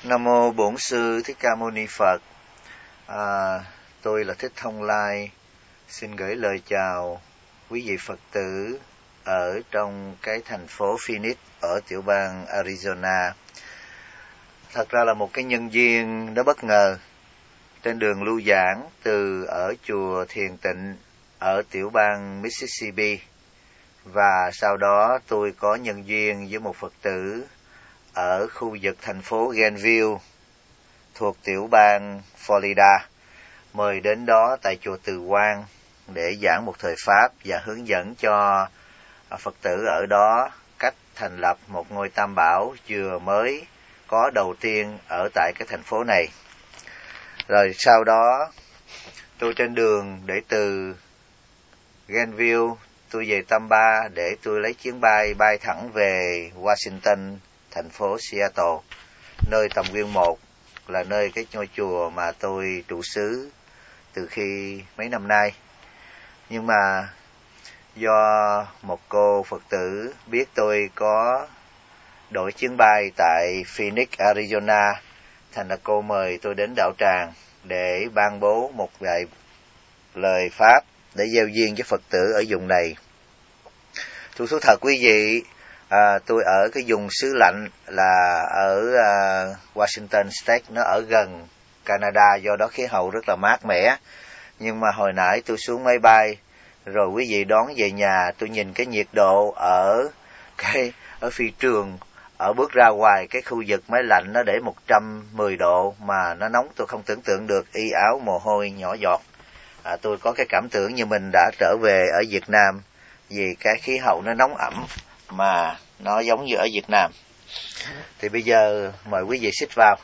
Nam mô Bổn Sư Thích Ca Mâu Ni Phật. Tôi là Thích Thông Lai, xin gửi lời chào quý vị Phật tử ở trong cái thành phố Phoenix ở tiểu bang Arizona. Thật ra là một cái nhân duyên nó bất ngờ. Trên đường lưu giảng từ ở chùa Thiền Tịnh ở tiểu bang Mississippi, và sau đó tôi có nhân duyên với một Phật tử ở khu vực thành phố Gainesville thuộc tiểu bang Florida, mời đến đó tại chùa Từ Quang để giảng một thời pháp và hướng dẫn cho Phật tử ở đó cách thành lập một ngôi tam bảo vừa mới có đầu tiên ở tại cái thành phố này. Rồi sau đó tôi trên đường để từ Gainesville tôi về Tampa để tôi lấy chuyến bay thẳng về Washington, thành phố Seattle, nơi Tầm Nguyên 1 là nơi cái ngôi chùa mà tôi trụ xứ từ khi mấy năm nay. Nhưng mà do một cô Phật tử biết tôi có đổi chuyến bay tại Phoenix, Arizona, thành ra cô mời tôi đến đạo tràng để ban bố một vài lời pháp để gieo duyên với Phật tử ở vùng này. Tôi thú thật quý vị, tôi ở cái vùng xứ lạnh là ở Washington State, nó ở gần Canada, do đó khí hậu rất là mát mẻ. Nhưng mà hồi nãy tôi xuống máy bay rồi quý vị đón về nhà, tôi nhìn cái nhiệt độ ở phi trường, ở bước ra ngoài cái khu vực máy lạnh nó để 110 độ mà nó nóng tôi không tưởng tượng được, y áo mồ hôi nhỏ giọt. Tôi có cái cảm tưởng như mình đã trở về ở Việt Nam, vì cái khí hậu nó nóng ẩm mà nó giống như ở Việt Nam. Thì bây giờ mời quý vị xích vào,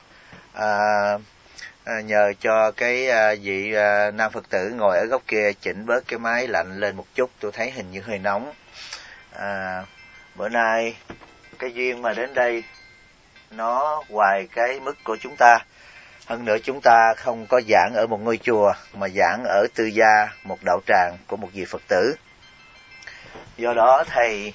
nhờ cho cái vị nam Phật tử ngồi ở góc kia chỉnh bớt cái máy lạnh lên một chút, tôi thấy hình như hơi nóng. Bữa nay cái duyên mà đến đây nó ngoài cái mức của chúng ta. Hơn nữa chúng ta không có giảng ở một ngôi chùa mà giảng ở tư gia, một đạo tràng của một vị Phật tử. Do đó thầy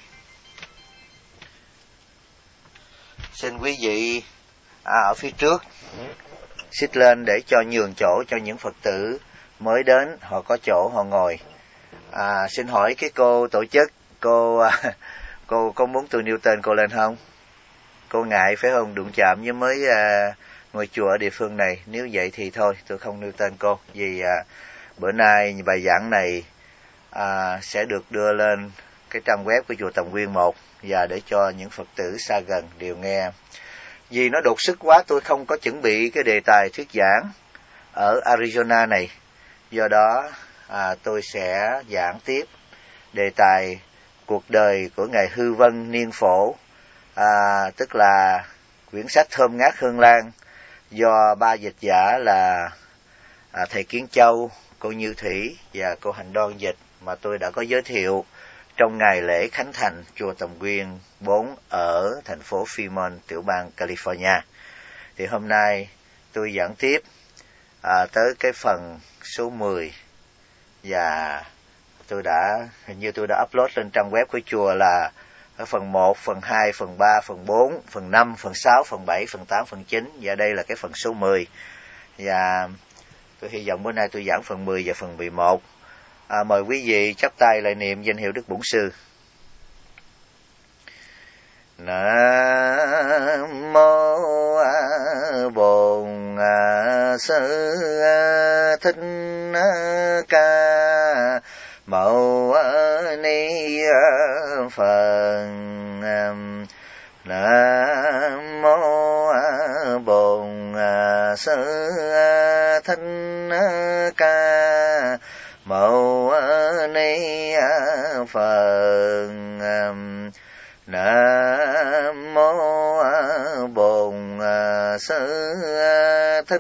xin quý vị ở phía trước xích lên để cho nhường chỗ cho những Phật tử mới đến, họ có chỗ họ ngồi. Xin hỏi cái cô tổ chức, cô có muốn tôi nêu tên cô lên không? Cô ngại phải không, đụng chạm với mới ngôi chùa ở địa phương này. Nếu vậy thì thôi, tôi không nêu tên cô, vì bữa nay bài giảng này sẽ được đưa lên cái trang web của chùa Tầm Nguyên 1 và để cho những Phật tử xa gần đều nghe. Vì nó đột xuất quá, tôi không có chuẩn bị cái đề tài thuyết giảng ở Arizona này. Do đó tôi sẽ giảng tiếp đề tài cuộc đời của Ngài Hư Vân Niên Phổ, tức là quyển sách Thơm Ngát Hương Lan do ba dịch giả là thầy Kiến Châu, cô Như Thủy và cô Hành Đoan dịch, mà tôi đã có giới thiệu trong ngày lễ khánh thành chùa Tầm Nguyên 4 ở thành phố Fremont, tiểu bang California. Thì hôm nay tôi giảng tiếp tới cái phần số 10, và hình như tôi đã upload lên trang web của chùa là ở phần 1, phần 2, phần 3, phần 4, phần 5, phần 6, phần 7, phần 8, phần 9, và đây là cái phần số 10. Và tôi hy vọng bữa nay tôi giảng phần 10 và phần 11. Mời quý vị chắp tay lại niệm danh hiệu Đức Bổn Sư. Nam mô Bổn Sư Thích Ca Mâu Ni Phật. Nam mô Bổn Sư Thích Ca Mâu Ni Phật. Nam mô Bổn Sư Thích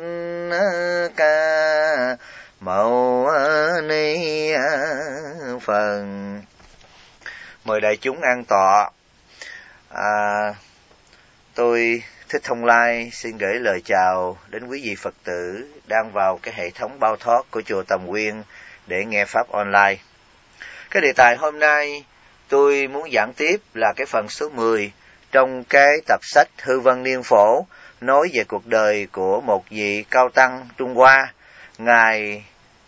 Ca Mâu Ni Phật. Mời đại chúng an tọa. Tôi Thích Thông Lai xin gửi lời chào đến quý vị Phật tử đang vào cái hệ thống bao thoát của chùa Tầm Nguyên để nghe pháp online. Cái đề tài hôm nay tôi muốn giảng tiếp là cái phần số 10 trong cái tập sách Hư Vân Niên Phổ, nói về cuộc đời của một vị cao tăng Trung Hoa. Ngài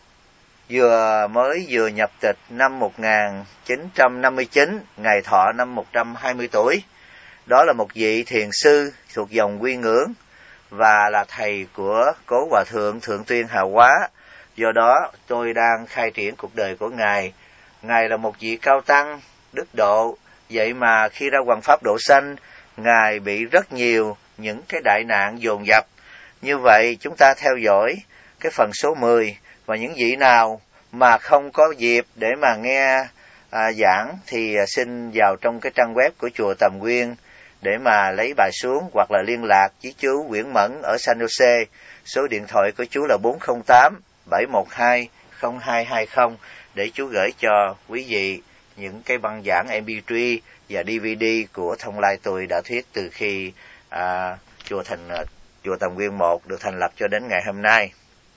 vừa nhập tịch năm 1959, Ngài thọ năm 120 tuổi. Đó là một vị thiền sư thuộc dòng Quy Ngưỡng và là thầy của Cố Hòa Thượng Thượng Tuyên Hà Quá. Do đó tôi đang khai triển cuộc đời của Ngài. Ngài là một vị cao tăng đức độ, vậy mà khi ra hoằng pháp độ sanh, Ngài bị rất nhiều những cái đại nạn dồn dập. Như vậy chúng ta theo dõi cái phần số 10, và những vị nào mà không có dịp để mà nghe giảng thì xin vào trong cái trang web của chùa Tầm Nguyên để mà lấy bài xuống, hoặc là liên lạc với chú Nguyễn Mẫn ở San Jose. Số điện thoại của chú là 408-712-0220 để chú gửi cho quý vị những cái băng giảng MP3 và DVD của Thông Lai tôi đã thuyết từ khi chùa Tầm Nguyên 1 được thành lập cho đến ngày hôm nay.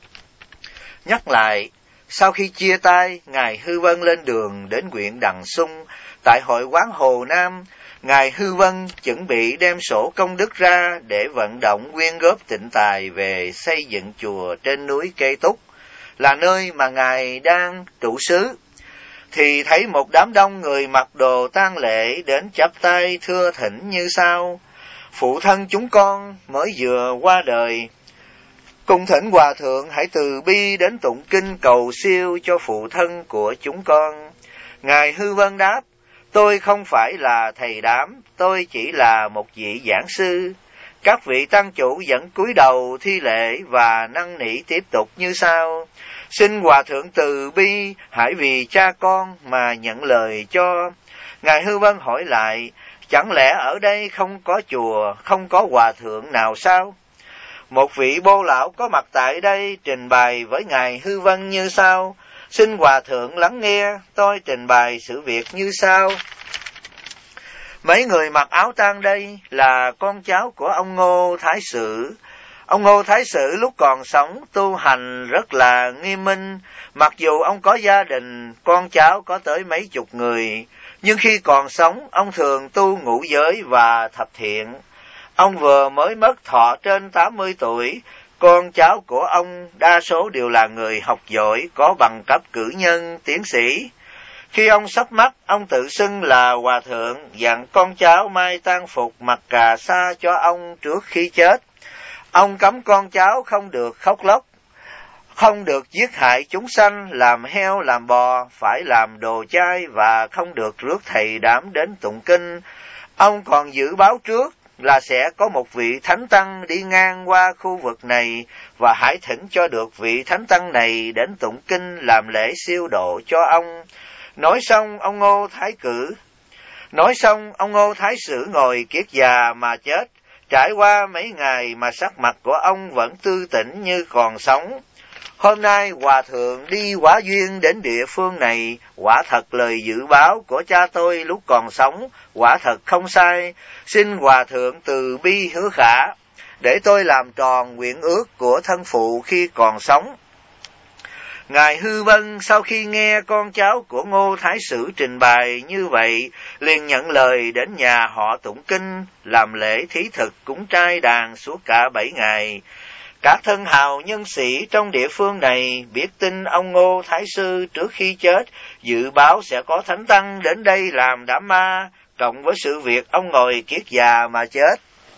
Nhắc lại, sau khi chia tay, Ngài Hư Vân lên đường đến huyện Đằng Sung tại hội quán Hồ Nam. Ngài Hư Vân chuẩn bị đem sổ công đức ra để vận động quyên góp tịnh tài về xây dựng chùa trên núi Kê Túc, là nơi mà Ngài đang trụ xứ. Thì thấy một đám đông người mặc đồ tang lễ đến chắp tay thưa thỉnh như sau: phụ thân chúng con mới vừa qua đời, cung thỉnh Hòa Thượng hãy từ bi đến tụng kinh cầu siêu cho phụ thân của chúng con. Ngài Hư Vân đáp: tôi không phải là thầy đám, tôi chỉ là một vị giảng sư. Các vị tăng chủ vẫn cúi đầu thi lễ và năn nỉ tiếp tục như sau: xin Hòa Thượng từ bi, hãy vì cha con mà nhận lời cho. Ngài Hư Vân hỏi lại: chẳng lẽ ở đây không có chùa, không có Hòa Thượng nào sao? Một vị bô lão có mặt tại đây trình bày với Ngài Hư Vân như sau: xin Hòa Thượng lắng nghe, tôi trình bày sự việc như sau. Mấy người mặc áo tang đây là con cháu của ông Ngô Thái Sử. Ông Ngô Thái Sử lúc còn sống tu hành rất là nghiêm minh, mặc dù ông có gia đình, con cháu có tới mấy chục người, nhưng khi còn sống ông thường tu ngũ giới và thập thiện. Ông vừa mới mất thọ trên 80 tuổi, con cháu của ông đa số đều là người học giỏi, có bằng cấp cử nhân, tiến sĩ. Khi ông sắp mất, ông tự xưng là Hòa Thượng, dặn con cháu may tang phục mặc cà sa cho ông trước khi chết. Ông cấm con cháu không được khóc lóc, không được giết hại chúng sanh, làm heo làm bò, phải làm đồ chay và không được rước thầy đám đến tụng kinh. Ông còn dự báo trước là sẽ có một vị thánh tăng đi ngang qua khu vực này và hãy thỉnh cho được vị thánh tăng này đến tụng kinh làm lễ siêu độ cho ông. Nói xong ông Ngô Thái Sử ngồi kiết già mà chết. Trải qua mấy ngày mà sắc mặt của ông vẫn tươi tỉnh như còn sống. Hôm nay Hòa Thượng đi quả duyên đến địa phương này, quả thật lời dự báo của cha tôi lúc còn sống, quả thật không sai. Xin Hòa Thượng từ bi hứa khả, để tôi làm tròn nguyện ước của thân phụ khi còn sống. Ngài Hư Vân sau khi nghe con cháu của Ngô Thái Sử trình bày như vậy, liền nhận lời đến nhà họ tụng kinh, làm lễ thí thực cúng trai đàn suốt cả 7 ngày. Các thân hào nhân sĩ trong địa phương này biết tin ông Ngô Thái Sư trước khi chết dự báo sẽ có thánh tăng đến đây làm đám ma, cộng với sự việc ông ngồi kiết già mà chết.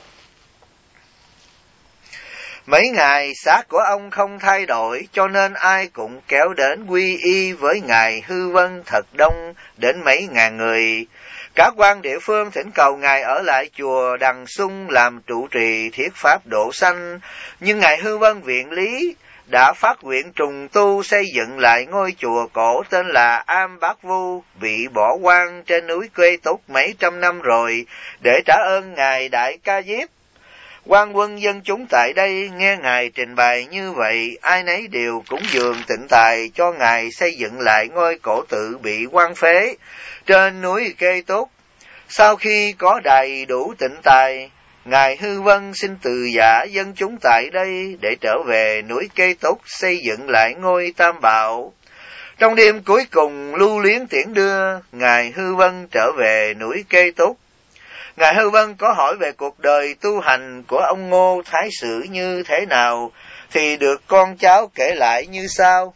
Mấy ngày xác của ông không thay đổi, cho nên ai cũng kéo đến quy y với Ngài Hư Vân thật đông, đến mấy ngàn người. Các quan địa phương thỉnh cầu Ngài ở lại chùa Đằng Sung làm trụ trì thiết pháp độ sanh, nhưng Ngài Hư Vân viện lý đã phát nguyện trùng tu xây dựng lại ngôi chùa cổ tên là Am Bát Vu, bị bỏ hoang trên núi Quê Túc mấy trăm năm rồi, để trả ơn Ngài Đại Ca Diếp. Quan quân dân chúng tại đây nghe Ngài trình bày như vậy, ai nấy đều cúng dường tịnh tài cho Ngài xây dựng lại ngôi cổ tự bị hoang phế trên núi Kê Túc. Sau khi có đầy đủ tịnh tài, Ngài Hư Vân xin từ giả dân chúng tại đây để trở về núi Kê Túc xây dựng lại ngôi Tam Bảo. Trong đêm cuối cùng lưu luyến tiễn đưa, Ngài Hư Vân trở về núi Kê Túc. Ngài Hư Vân có hỏi về cuộc đời tu hành của ông Ngô Thái Sử như thế nào, thì được con cháu kể lại như sau.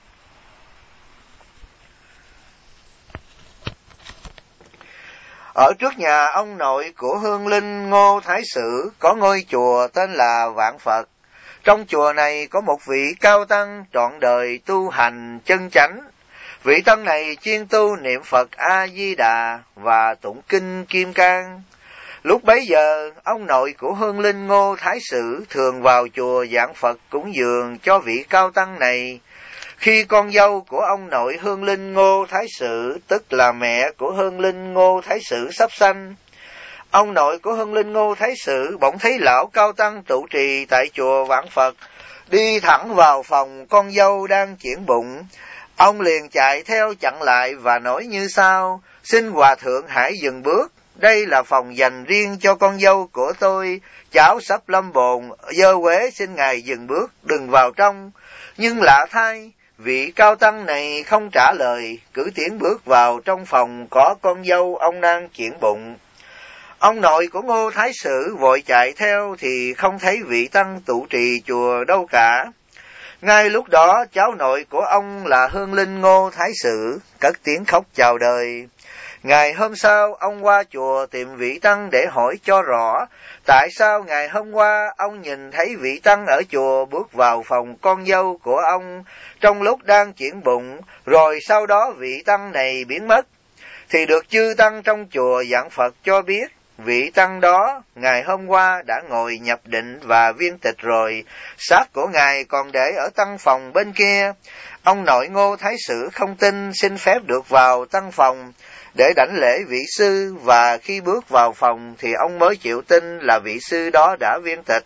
Ở trước nhà ông nội của hương linh Ngô Thái Sử có ngôi chùa tên là Vạn Phật. Trong chùa này có một vị cao tăng trọn đời tu hành chân chánh. Vị tăng này chuyên tu niệm Phật A-di-đà và tụng kinh Kim Cang. Lúc bấy giờ, ông nội của hương linh Ngô Thái Sử thường vào chùa Vạn Phật cúng dường cho vị cao tăng này. Khi con dâu của ông nội hương linh Ngô Thái Sử, tức là mẹ của hương linh Ngô Thái Sử sắp sanh, ông nội của hương linh Ngô Thái Sử bỗng thấy lão cao tăng trụ trì tại chùa Vạn Phật đi thẳng vào phòng con dâu đang chuyển bụng. Ông liền chạy theo chặn lại và nói như sau: "Xin hòa thượng hãy dừng bước, đây là phòng dành riêng cho con dâu của tôi, cháu sắp lâm bồn, dơ quế xin ngài dừng bước, đừng vào trong." Nhưng lạ thay, vị cao tăng này không trả lời, cứ tiến bước vào trong phòng có con dâu ông đang chuyển bụng. Ông nội của Ngô Thái Sử vội chạy theo thì không thấy vị tăng trụ trì chùa đâu cả. Ngay lúc đó, cháu nội của ông là hương linh Ngô Thái Sử cất tiếng khóc chào đời. Ngày hôm sau, ông qua chùa tìm vị tăng để hỏi cho rõ, tại sao ngày hôm qua ông nhìn thấy vị tăng ở chùa bước vào phòng con dâu của ông trong lúc đang chuyển bụng, rồi sau đó vị tăng này biến mất. Thì được chư tăng trong chùa Vạn Phật cho biết, vị tăng đó ngày hôm qua đã ngồi nhập định và viên tịch rồi, xác của ngài còn để ở tăng phòng bên kia. Ông nội Ngô Thái Sử không tin, xin phép được vào tăng phòng để đảnh lễ vị sư, và khi bước vào phòng thì ông mới chịu tin là vị sư đó đã viên tịch.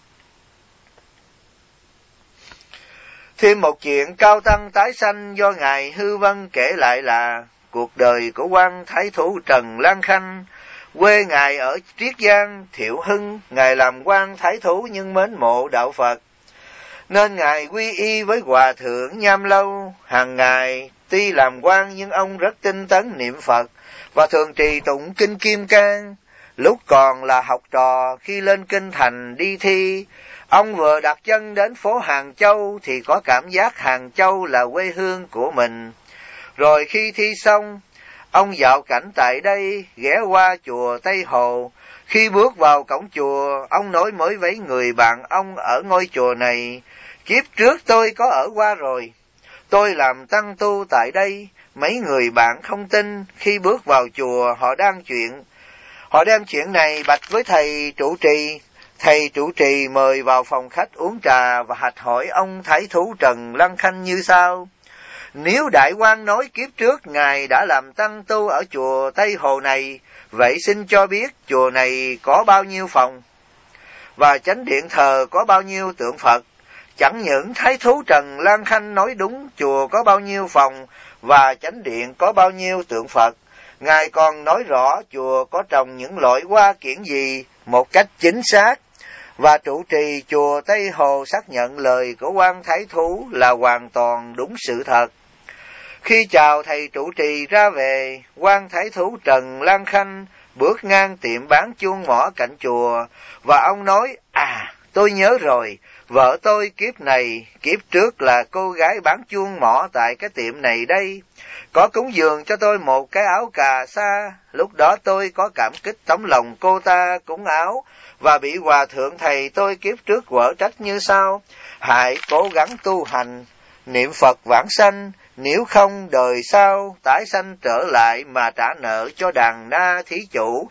Thêm một chuyện cao tăng tái sanh do ngài Hư Vân kể lại là cuộc đời của quan thái thú Trần Lan Khanh. Quê ngài ở Triết Giang, Thiệu Hưng, ngài làm quan thái thú nhưng mến mộ đạo Phật, nên ngài quy y với hòa thượng Nham Lâu. Hàng ngày tuy làm quan nhưng ông rất tinh tấn niệm Phật và thường trì tụng kinh Kim Cang. Lúc còn là học trò, khi lên kinh thành đi thi, ông vừa đặt chân đến phố Hàng Châu thì có cảm giác Hàng Châu là quê hương của mình. Rồi khi thi xong, ông dạo cảnh tại đây, ghé qua chùa Tây Hồ. Khi bước vào cổng chùa, ông nói mới với người bạn ông ở ngôi chùa này: "Kiếp trước tôi có ở qua rồi. Tôi làm tăng tu tại đây." Mấy người bạn không tin. Khi bước vào chùa, họ đem chuyện này bạch với thầy trụ trì. Thầy trụ trì mời vào phòng khách uống trà và hạch hỏi ông thái thú Trần Lăng Khanh như sau: "Nếu đại quan nói kiếp trước ngài đã làm tăng tu ở chùa Tây Hồ này, vậy xin cho biết chùa này có bao nhiêu phòng, và chánh điện thờ có bao nhiêu tượng Phật?" Chẳng những thái thú Trần Lan Khanh nói đúng chùa có bao nhiêu phòng và chánh điện có bao nhiêu tượng Phật, ngài còn nói rõ chùa có trồng những loại hoa kiển gì một cách chính xác, và trụ trì chùa Tây Hồ xác nhận lời của quan thái thú là hoàn toàn đúng sự thật. Khi chào thầy trụ trì ra về, quan thái thú Trần Lan Khanh bước ngang tiệm bán chuông mỏ cạnh chùa, và ông nói: "Tôi nhớ rồi, vợ tôi kiếp trước là cô gái bán chuông mỏ tại cái tiệm này đây, có cúng dường cho tôi một cái áo cà sa. Lúc đó tôi có cảm kích tấm lòng cô ta cúng áo, và bị hòa thượng thầy tôi kiếp trước quở trách như sau: hãy cố gắng tu hành, niệm Phật vãng sanh, nếu không đời sau tái sanh trở lại mà trả nợ cho đàn na thí chủ.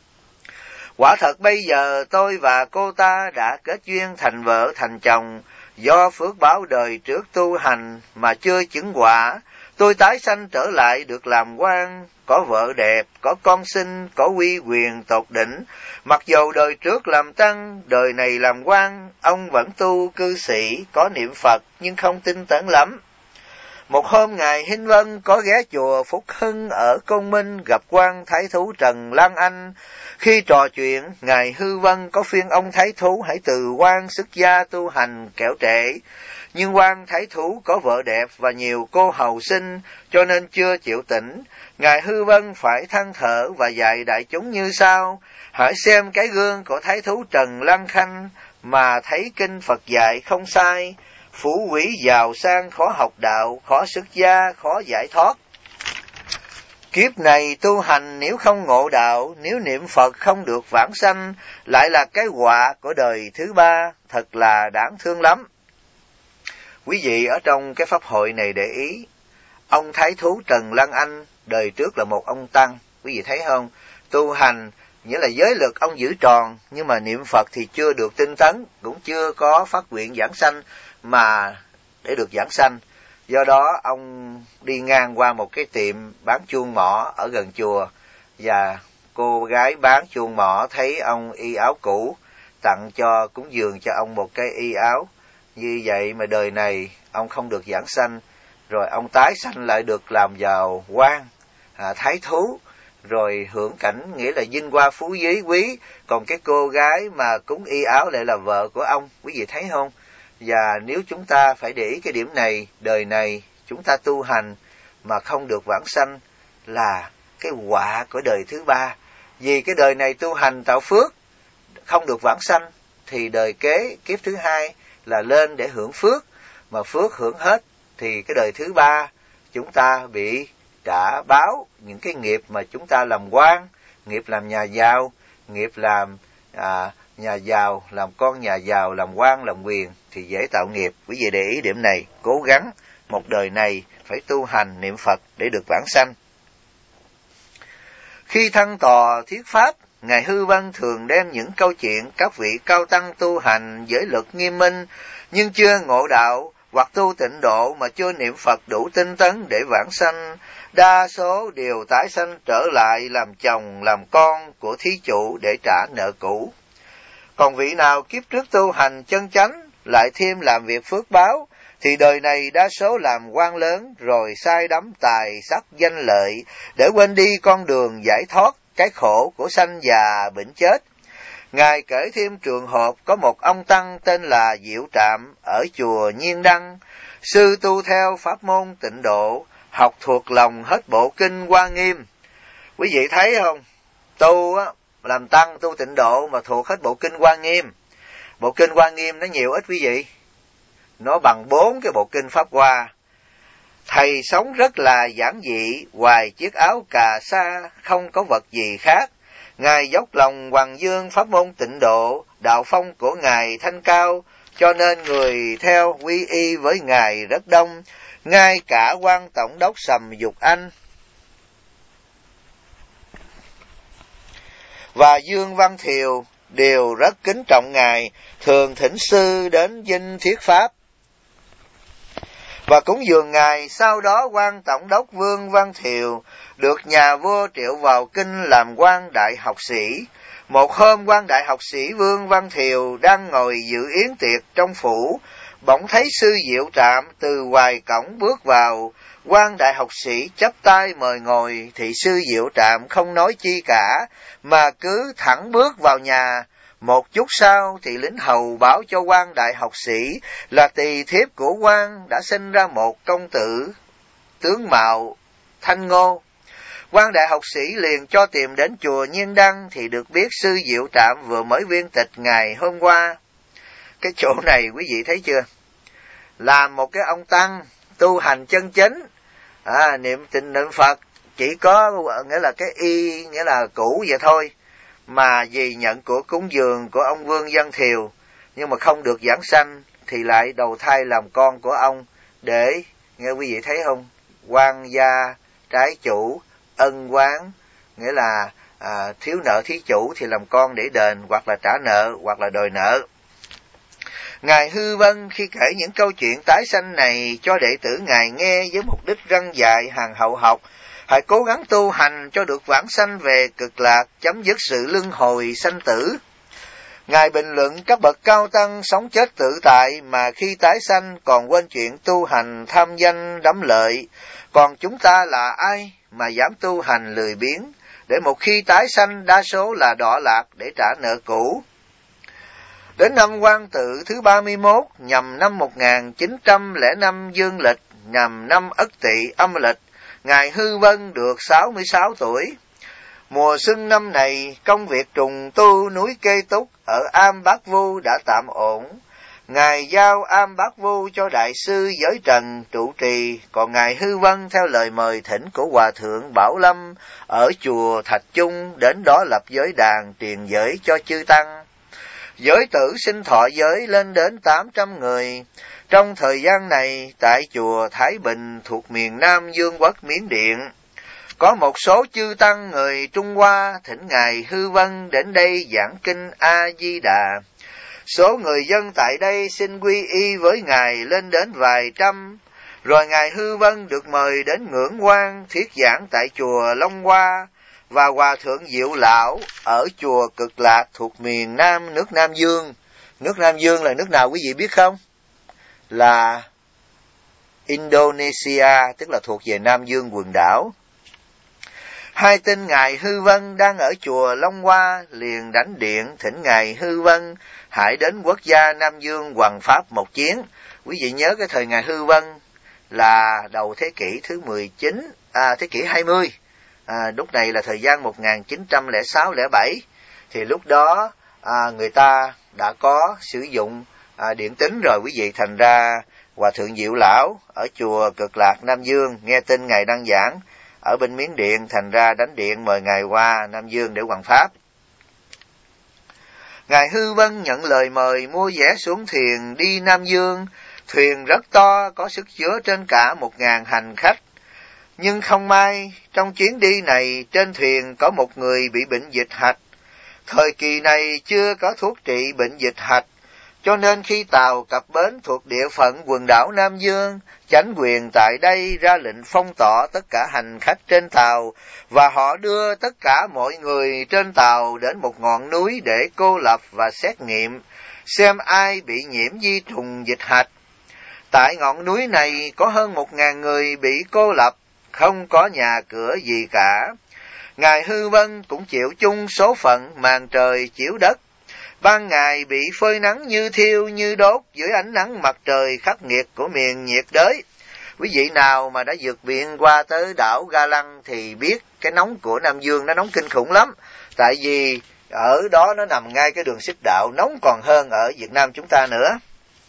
Quả thật bây giờ tôi và cô ta đã kết duyên thành vợ thành chồng, do phước báo đời trước tu hành mà chưa chứng quả, tôi tái sanh trở lại được làm quan, có vợ đẹp, có con sinh, có uy quyền tột đỉnh. Mặc dầu đời trước làm tăng, đời này làm quan, ông vẫn tu cư sĩ, có niệm Phật nhưng không tinh tấn lắm." Một hôm ngài Hinh Vân có ghé chùa Phúc Hưng ở Côn Minh gặp quan thái thú Trần Lan Anh. Khi trò chuyện, ngài Hư Vân có khuyên ông thái thú hãy từ quan xuất gia tu hành kẻo trễ. nhưng quan thái thú có vợ đẹp và nhiều cô hầu sinh, cho nên chưa chịu tỉnh. Ngài Hư Vân phải than thở và dạy đại chúng như sau: hãy xem cái gương của thái thú Trần Lăng Khanh mà thấy kinh Phật dạy không sai. Phú quý giàu sang khó học đạo, khó xuất gia, khó giải thoát. Kiếp này tu hành nếu không ngộ đạo, nếu niệm Phật không được vãng sanh, lại là cái họa của đời thứ ba, thật là đáng thương lắm. Quý vị ở trong cái pháp hội này để ý, ông thái thú Trần Lăng Anh đời trước là một ông tăng, quý vị thấy không? Tu hành nghĩa là giới luật ông giữ tròn, nhưng mà niệm Phật thì chưa được tinh tấn, cũng chưa có phát nguyện giảng sanh mà để được giảng sanh. Do đó ông đi ngang qua một cái tiệm bán chuông mỏ ở gần chùa, và cô gái bán chuông mỏ thấy ông y áo cũ, tặng cho cúng dường cho ông một cái y áo. Như vậy mà đời này ông không được giảng sanh, rồi ông tái sanh lại được làm vào quan, thái thú, rồi hưởng cảnh nghĩa là vinh hoa phú quý. Còn cái cô gái mà cúng y áo lại là vợ của ông, quý vị thấy không? Và nếu chúng ta phải để ý cái điểm này, đời này chúng ta tu hành mà không được vãng sanh là cái họa của đời thứ ba. Vì cái đời này tu hành tạo phước không được vãng sanh, thì đời kế kiếp thứ hai là lên để hưởng phước, mà phước hưởng hết thì cái đời thứ ba chúng ta bị trả báo những cái nghiệp mà chúng ta làm quan, nghiệp làm nhà giàu, nghiệp làm nhà giàu, làm con nhà giàu, làm quan, làm quyền thì dễ tạo nghiệp. Quý vị để ý điểm này, cố gắng một đời này phải tu hành niệm Phật để được vãng sanh. Khi thăng tọa thuyết pháp, Ngài Hư Vân thường đem những câu chuyện các vị cao tăng tu hành giới luật nghiêm minh nhưng chưa ngộ đạo hoặc tu tịnh độ mà chưa niệm Phật đủ tinh tấn để vãng sanh, đa số đều tái sanh trở lại làm chồng làm con của thí chủ để trả nợ cũ. Còn vị nào kiếp trước tu hành chân chánh lại thêm làm việc phước báo thì đời này đa số làm quan lớn rồi say đắm tài sắc danh lợi để quên đi con đường giải thoát cái khổ của sanh già bệnh chết. Ngài kể thêm trường hợp có một ông tăng tên là Diệu Trạm ở chùa Nhiên Đăng, sư tu theo pháp môn tịnh độ, học thuộc lòng hết bộ kinh Hoa Nghiêm. Quý vị thấy không? Tu á, làm tăng tu tịnh độ mà thuộc hết bộ kinh Hoa Nghiêm. Bộ kinh Hoa Nghiêm nó nhiều ít quý vị, nó bằng 4 cái bộ kinh Pháp Hoa. Thầy sống rất là giản dị, hoài chiếc áo cà sa, không có vật gì khác. Ngài dốc lòng hoàng dương pháp môn tịnh độ, đạo phong của Ngài thanh cao, cho nên người theo quy y với Ngài rất đông. Ngay cả quan tổng đốc Sầm Dục Anh và Dương Văn Thiều đều rất kính trọng Ngài, thường thỉnh sư đến dinh thuyết pháp và cúng dường Ngài. Sau đó quan tổng đốc Vương Văn Thiều được nhà vua triệu vào kinh làm quan đại học sĩ. Một hôm quan đại học sĩ Vương Văn Thiều đang ngồi dự yến tiệc trong phủ, bỗng thấy sư Diệu Trạm từ ngoài cổng bước vào. Quan đại học sĩ chắp tay mời ngồi thì sư Diệu Trạm không nói chi cả mà cứ thẳng bước vào nhà. Một chút sau thì lính hầu báo cho quan đại học sĩ là tỳ thiếp của quan đã sinh ra một công tử tướng mạo thanh ngô. Quan đại học sĩ liền cho tìm đến chùa Nhiên Đăng thì được biết sư Diệu Trạm vừa mới viên tịch ngày hôm qua. Cái chỗ này quý vị thấy chưa? Làm một cái ông tăng tu hành chân chính, niệm tịnh niệm Phật chỉ có nghĩa là cái y nghĩa là cũ vậy thôi, mà vì nhận của cúng dường của ông Vương Văn Thiều nhưng mà không được giảng sanh thì lại đầu thai làm con của ông, để nghe quý vị thấy không? Quan gia trái chủ ân oán, nghĩa là thiếu nợ thí chủ thì làm con để đền, hoặc là trả nợ hoặc là đòi nợ. Ngài Hư Vân khi kể những câu chuyện tái sanh này cho đệ tử Ngài nghe với mục đích răn dạy hàng hậu học, hãy cố gắng tu hành cho được vãng sanh về cực lạc, chấm dứt sự luân hồi sanh tử. Ngài bình luận các bậc cao tăng sống chết tự tại mà khi tái sanh còn quên chuyện tu hành tham danh đắm lợi. Còn chúng ta là ai mà dám tu hành lười biếng, để một khi tái sanh đa số là đọa lạc để trả nợ cũ. Đến năm Quang Tự thứ 31, nhằm năm 1905 dương lịch, nhằm năm Ất Tỵ âm lịch, Ngài Hư Vân được 66 tuổi. Mùa xuân năm này, công việc trùng tu núi Kê Túc ở Am Bát Vu đã tạm ổn. Ngài giao Am Bát Vu cho Đại sư Giới Trần trụ trì, còn Ngài Hư Vân theo lời mời thỉnh của Hòa Thượng Bảo Lâm ở chùa Thạch Chung đến đó lập giới đàn truyền giới cho chư tăng. Giới tử sinh thọ giới lên đến 800 người. Trong thời gian này, tại chùa Thái Bình thuộc miền Nam Vương quốc Miến Điện, có một số chư tăng người Trung Hoa thỉnh Ngài Hư Vân đến đây giảng kinh A-di-đà. Số người dân tại đây xin quy y với Ngài lên đến vài trăm. Rồi Ngài Hư Vân được mời đến Ngưỡng Quan thuyết giảng tại chùa Long Hoa, và Hòa Thượng Diệu Lão ở chùa Cực Lạc thuộc miền Nam nước Nam Dương. Nước Nam Dương là nước nào quý vị biết không? Là Indonesia, tức là thuộc về Nam Dương quần đảo. Hai tin Ngài Hư Vân đang ở chùa Long Hoa, liền đánh điện thỉnh Ngài Hư Vân hãy đến quốc gia Nam Dương hoằng pháp một chuyến. Quý vị nhớ cái thời Ngài Hư Vân là đầu thế kỷ thứ 19, thế kỷ 20. Lúc này là thời gian 1906-07, thì lúc đó người ta đã có sử dụng điện tín rồi quý vị, thành ra Hòa Thượng Diệu Lão ở chùa Cực Lạc Nam Dương nghe tin Ngài đăng giảng ở bên Miến Điện, thành ra đánh điện mời Ngài qua Nam Dương để hoằng pháp. Ngài Hư Vân nhận lời mời mua vé xuống thuyền đi Nam Dương. Thuyền rất to, có sức chứa trên cả 1.000 hành khách. Nhưng không may, trong chuyến đi này trên thuyền có một người bị bệnh dịch hạch. Thời kỳ này chưa có thuốc trị bệnh dịch hạch, cho nên khi tàu cập bến thuộc địa phận quần đảo Nam Dương, chánh quyền tại đây ra lệnh phong tỏa tất cả hành khách trên tàu, và họ đưa tất cả mọi người trên tàu đến một ngọn núi để cô lập và xét nghiệm, xem ai bị nhiễm vi trùng dịch hạch. Tại ngọn núi này có hơn 1.000 người bị cô lập, không có nhà cửa gì cả. Ngài Hư Vân cũng chịu chung số phận màn trời chiếu đất. Ban ngày bị phơi nắng như thiêu như đốt dưới ánh nắng mặt trời khắc nghiệt của miền nhiệt đới. Quý vị nào mà đã vượt biển qua tới đảo Ga Lăng thì biết cái nóng của Nam Dương nó nóng kinh khủng lắm. Tại vì ở đó nó nằm ngay cái đường xích đạo, nóng còn hơn ở Việt Nam chúng ta nữa.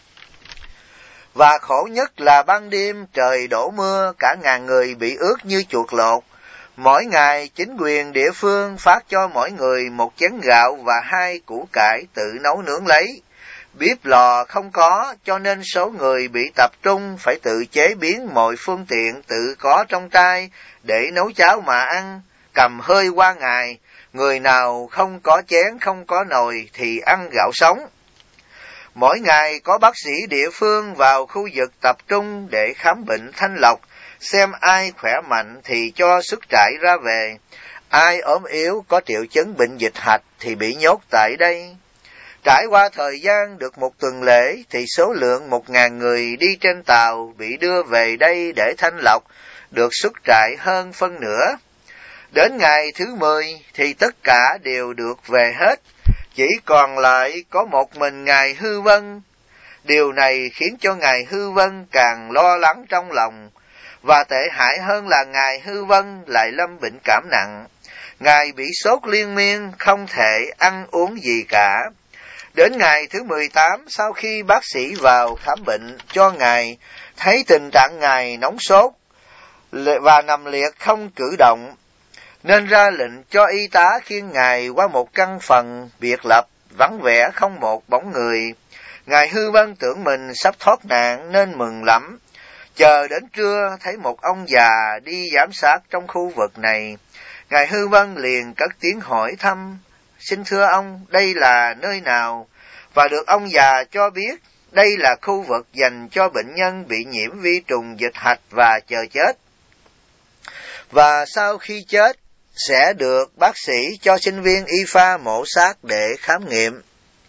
Và khổ nhất là ban đêm trời đổ mưa, cả ngàn người bị ướt như chuột lột. Mỗi ngày chính quyền địa phương phát cho mỗi người 1 chén gạo và 2 củ cải tự nấu nướng lấy. Bếp lò không có, cho nên số người bị tập trung phải tự chế biến mọi phương tiện tự có trong tay để nấu cháo mà ăn, cầm hơi qua ngày. Người nào không có chén không có nồi thì ăn gạo sống. Mỗi ngày có bác sĩ địa phương vào khu vực tập trung để khám bệnh thanh lọc, xem ai khỏe mạnh thì cho xuất trại ra về. Ai ốm yếu có triệu chứng bệnh dịch hạch thì bị nhốt tại đây. Trải qua thời gian được 1 tuần lễ thì số lượng 1.000 người đi trên tàu bị đưa về đây để thanh lọc được xuất trại hơn phân nửa. Đến ngày thứ 10 thì tất cả đều được về hết, chỉ còn lại có một mình Ngài Hư Vân. Điều này khiến cho Ngài Hư Vân càng lo lắng trong lòng, và tệ hại hơn là Ngài Hư Vân lại lâm bệnh cảm nặng. Ngài bị sốt liên miên, không thể ăn uống gì cả. Đến ngày thứ 18, sau khi bác sĩ vào khám bệnh cho Ngài, thấy tình trạng Ngài nóng sốt và nằm liệt không cử động, nên ra lệnh cho y tá khiêng Ngài qua một căn phòng biệt lập, vắng vẻ không một bóng người. Ngài Hư Vân tưởng mình sắp thoát nạn nên mừng lắm. Chờ đến trưa thấy một ông già đi giám sát trong khu vực này. Ngài Hư Vân liền cất tiếng hỏi thăm: "Xin thưa ông, đây là nơi nào?" Và được ông già cho biết đây là khu vực dành cho bệnh nhân bị nhiễm vi trùng dịch hạch và chờ chết. Và sau khi chết sẽ được bác sĩ cho sinh viên y khoa mổ xác để khám nghiệm.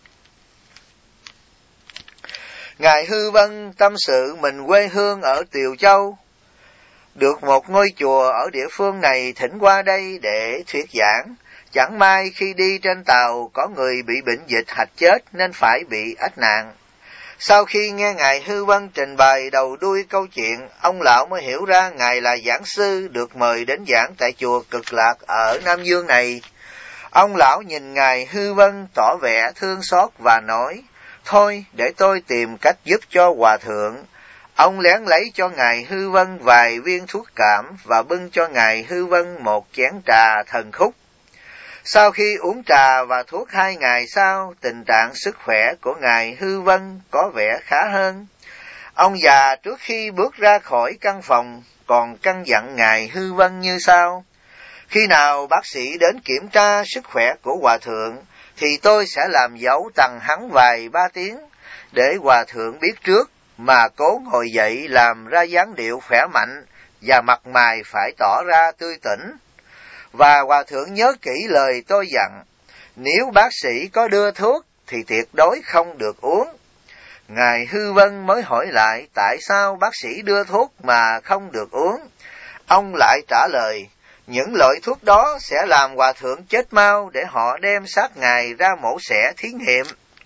Ngài Hư Vân tâm sự mình quê hương ở Tiều Châu, được một ngôi chùa ở địa phương này thỉnh qua đây để thuyết giảng. Chẳng may khi đi trên tàu có người bị bệnh dịch hạch chết nên phải bị ách nạn. Sau khi nghe Ngài Hư Vân trình bày đầu đuôi câu chuyện, ông lão mới hiểu ra Ngài là giảng sư được mời đến giảng tại chùa Cực Lạc ở Nam Dương này. Ông lão nhìn Ngài Hư Vân tỏ vẻ thương xót và nói, thôi để tôi tìm cách giúp cho hòa thượng. Ông lén lấy cho Ngài Hư Vân vài viên thuốc cảm và bưng cho Ngài Hư Vân một chén trà thần khúc. Sau khi uống trà và thuốc 2 ngày sau, tình trạng sức khỏe của Ngài Hư Vân có vẻ khá hơn. Ông già trước khi bước ra khỏi căn phòng còn căn dặn Ngài Hư Vân như sau: khi nào bác sĩ đến kiểm tra sức khỏe của hòa thượng thì tôi sẽ làm dấu tằng hắn vài 3 tiếng để hòa thượng biết trước mà cố ngồi dậy làm ra dáng điệu khỏe mạnh và mặt mày phải tỏ ra tươi tỉnh. Và hòa thượng nhớ kỹ lời tôi dặn, nếu bác sĩ có đưa thuốc thì tuyệt đối không được uống. Ngài Hư Vân mới hỏi lại tại sao bác sĩ đưa thuốc mà không được uống. Ông lại trả lời, những loại thuốc đó sẽ làm hòa thượng chết mau để họ đem xác Ngài ra mổ xẻ thí nghiệm.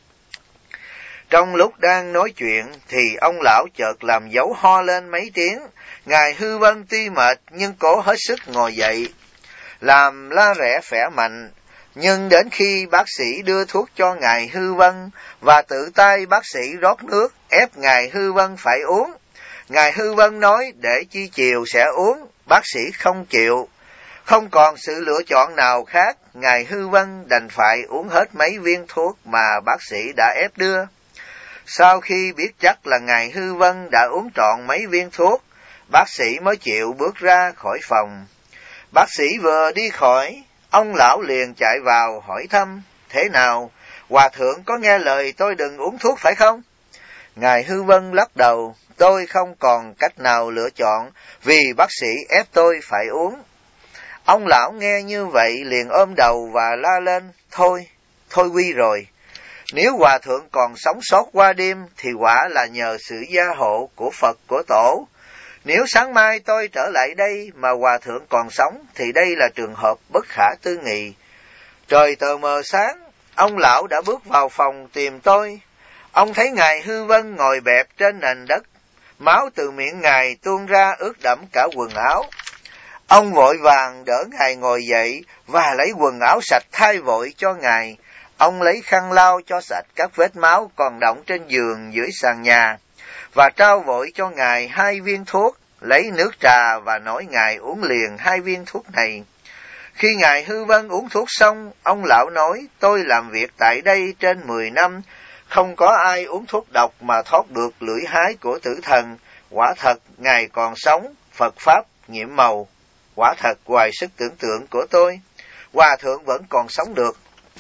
Trong lúc đang nói chuyện thì ông lão chợt làm dấu ho lên mấy tiếng. Ngài Hư Vân tuy mệt nhưng cố hết sức ngồi dậy, làm la rẽ khỏe mạnh. Nhưng đến khi bác sĩ đưa thuốc cho Ngài Hư Vân và tự tay bác sĩ rót nước ép Ngài Hư Vân phải uống, Ngài Hư Vân nói để chi chiều sẽ uống, bác sĩ không chịu. Không còn sự lựa chọn nào khác, Ngài Hư Vân đành phải uống hết mấy viên thuốc mà bác sĩ đã ép đưa. Sau khi biết chắc là Ngài Hư Vân đã uống trọn mấy viên thuốc, bác sĩ mới chịu bước ra khỏi phòng. Bác sĩ vừa đi khỏi, ông lão liền chạy vào hỏi thăm, thế nào, hòa thượng có nghe lời tôi đừng uống thuốc phải không? Ngài Hư Vân lắc đầu, tôi không còn cách nào lựa chọn vì bác sĩ ép tôi phải uống. Ông lão nghe như vậy liền ôm đầu và la lên, thôi quy rồi. Nếu hòa thượng còn sống sót qua đêm thì quả là nhờ sự gia hộ của Phật của Tổ. Nếu sáng mai tôi trở lại đây mà hòa thượng còn sống thì đây là trường hợp bất khả tư nghị. Trời tờ mờ sáng, ông lão đã bước vào phòng tìm tôi. Ông thấy Ngài Hư Vân ngồi bẹp trên nền đất, máu từ miệng Ngài tuôn ra ướt đẫm cả quần áo. Ông vội vàng đỡ Ngài ngồi dậy và lấy quần áo sạch thay vội cho Ngài. Ông lấy khăn lau cho sạch các vết máu còn đọng trên giường dưới sàn nhà và trao vội cho Ngài 2 viên thuốc, lấy nước trà và nói Ngài uống liền 2 viên thuốc này. Khi Ngài Hư Vân uống thuốc xong, ông lão nói, tôi làm việc tại đây trên 10 năm, không có ai uống thuốc độc mà thoát được lưỡi hái của tử thần. Quả thật, Ngài còn sống, Phật Pháp nhiệm màu. Quả thật ngoài sức tưởng tượng của tôi, hòa thượng vẫn còn sống được.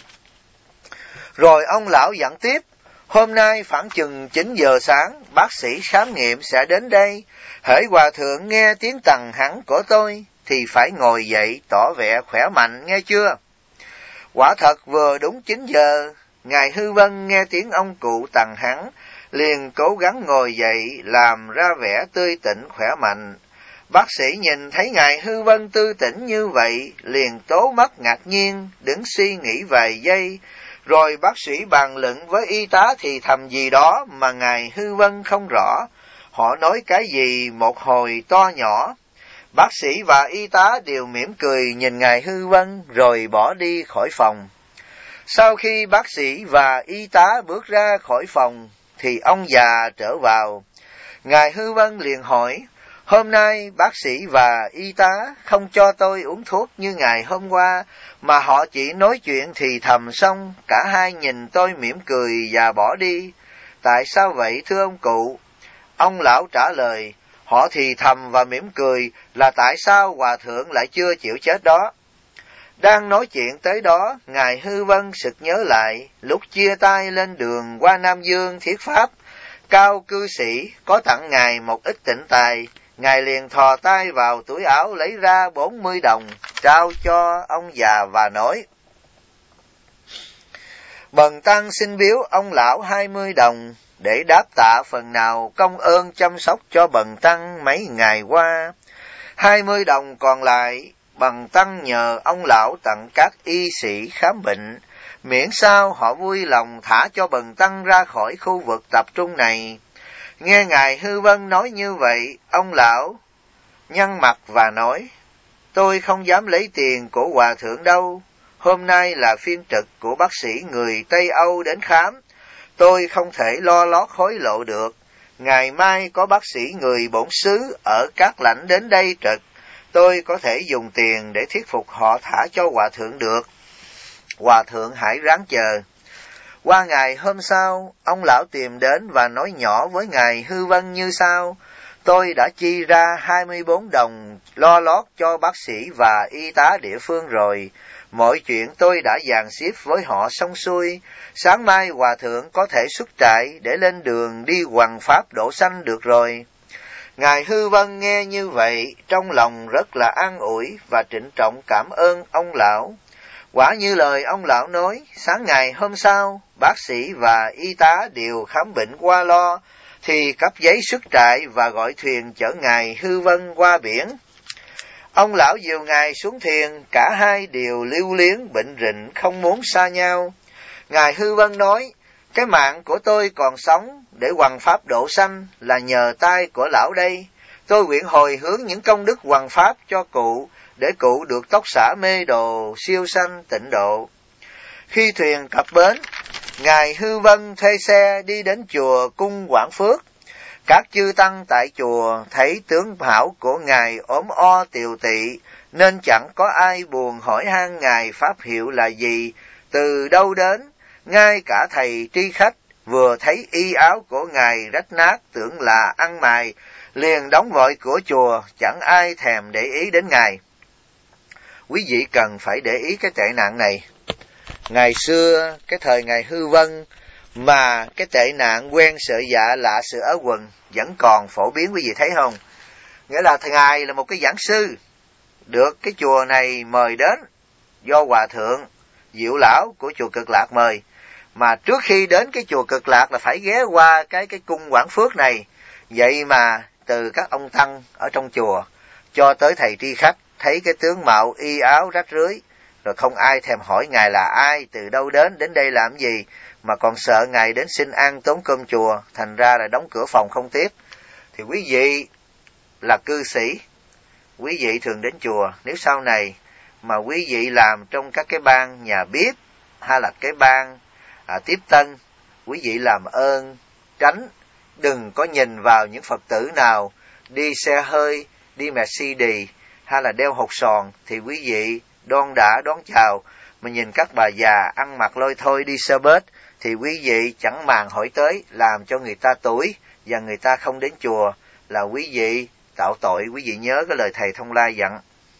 Rồi ông lão dặn tiếp, hôm nay khoảng chừng 9 giờ sáng, bác sĩ khám nghiệm sẽ đến đây. Hễ hòa thượng nghe tiếng tằng hắng của tôi, thì phải ngồi dậy tỏ vẻ khỏe mạnh, nghe chưa? Quả thật vừa đúng 9 giờ, Ngài Hư Vân nghe tiếng ông cụ tằng hắng, liền cố gắng ngồi dậy làm ra vẻ tươi tỉnh khỏe mạnh. Bác sĩ nhìn thấy Ngài Hư Vân tươi tỉnh như vậy, liền trố mắt ngạc nhiên, đứng suy nghĩ vài giây. Rồi bác sĩ bàn luận với y tá thì thầm gì đó mà Ngài Hư Vân không rõ. Họ nói cái gì một hồi to nhỏ. Bác sĩ và y tá đều mỉm cười nhìn Ngài Hư Vân rồi bỏ đi khỏi phòng. Sau khi bác sĩ và y tá bước ra khỏi phòng thì ông già trở vào. Ngài Hư Vân liền hỏi, hôm nay bác sĩ và y tá không cho tôi uống thuốc như ngày hôm qua, mà họ chỉ nói chuyện thì thầm xong, cả hai nhìn tôi mỉm cười và bỏ đi. Tại sao vậy thưa ông cụ? Ông lão trả lời, họ thì thầm và mỉm cười là tại sao hòa thượng lại chưa chịu chết đó. Đang nói chuyện tới đó, Ngài Hư Vân sực nhớ lại, lúc chia tay lên đường qua Nam Dương thuyết pháp, Cao cư sĩ có tặng Ngài một ít tịnh tài. Ngài liền thò tay vào túi áo lấy ra 40 đồng, trao cho ông già và nói, bần tăng xin biếu ông lão 20 đồng, để đáp tạ phần nào công ơn chăm sóc cho bần tăng mấy ngày qua. 20 đồng còn lại, Bần tăng nhờ ông lão tặng các y sĩ khám bệnh, miễn sao họ vui lòng thả cho bần tăng ra khỏi khu vực tập trung này. Nghe ngài Hư Vân nói như vậy, ông lão nhăn mặt và nói: tôi không dám lấy tiền của hòa thượng đâu. Hôm nay là phiên trực của bác sĩ người Tây Âu đến khám, tôi không thể lo lót hối lộ được. Ngày mai có bác sĩ người bổn xứ ở Cát Lãnh đến đây trực, tôi có thể dùng tiền để thuyết phục họ thả cho hòa thượng được. Hòa thượng hãy ráng chờ. Qua ngày hôm sau, ông lão tìm đến và nói nhỏ với ngài Hư Vân như sau: tôi đã chi ra 24 đồng lo lót cho bác sĩ và y tá địa phương rồi. Mọi chuyện tôi đã dàn xếp với họ xong xuôi. Sáng mai hòa thượng có thể xuất trại để lên đường đi hoằng pháp độ sanh được rồi. Ngài Hư Vân nghe như vậy, trong lòng rất là an ủi và trịnh trọng cảm ơn ông lão. Quả như lời ông lão nói, sáng ngày hôm sau, bác sĩ và y tá đều khám bệnh qua lo, thì cấp giấy xuất trại và gọi thuyền chở ngài Hư Vân qua biển. Ông lão dìu ngài xuống thuyền, cả hai đều lưu luyến bệnh rịnh không muốn xa nhau. Ngài Hư Vân nói: cái mạng của tôi còn sống để hoằng pháp độ sanh là nhờ tay của lão đây. Tôi nguyện hồi hướng những công đức hoằng pháp cho cụ, để cụ được tốc xả mê đồ, siêu sanh tịnh độ. Khi thuyền cập bến, ngài Hư Vân thuê xe đi đến chùa Cung Quảng Phước. Các chư tăng tại chùa thấy tướng hảo của ngài ốm o tiều tị, nên chẳng có ai buồn hỏi han ngài pháp hiệu là gì, từ đâu đến. Ngay cả thầy tri khách vừa thấy y áo của ngài rách nát tưởng là ăn mày, liền đóng vội cửa chùa, chẳng ai thèm để ý đến ngài. Quý vị cần phải để ý cái tệ nạn này. Ngày xưa, cái thời ngài Hư Vân, mà cái tệ nạn quen sợ dạ lạ sự ở quần vẫn còn phổ biến, quý vị thấy không? Nghĩa là ngài là một cái giảng sư, được cái chùa này mời đến do hòa thượng Diệu Lão của chùa Cực Lạc mời. Mà trước khi đến cái chùa Cực Lạc là phải ghé qua cái cung Quảng Phước này. Vậy mà từ các ông tăng ở trong chùa cho tới thầy tri khách thấy cái tướng mạo y áo rách rưới, rồi không ai thèm hỏi ngài là ai, từ đâu đến đây làm gì, mà còn sợ ngài đến xin ăn tốn cơm chùa, thành ra là đóng cửa phòng không tiếp. Thì quý vị là cư sĩ, quý vị thường đến chùa, nếu sau này mà quý vị làm trong các cái ban nhà bếp hay là cái ban tiếp tân, quý vị làm ơn tránh đừng có nhìn vào những Phật tử nào đi xe hơi, đi Mercedes hay là đeo hột sòn, thì quý vị đón đã đón chào, mà nhìn các bà già ăn mặc lôi thôi đi xe bus thì quý vị chẳng màng hỏi tới, làm cho người ta tủi và người ta không đến chùa, là quý vị tạo tội. Quý vị nhớ cái lời thầy Thông Lai dặn.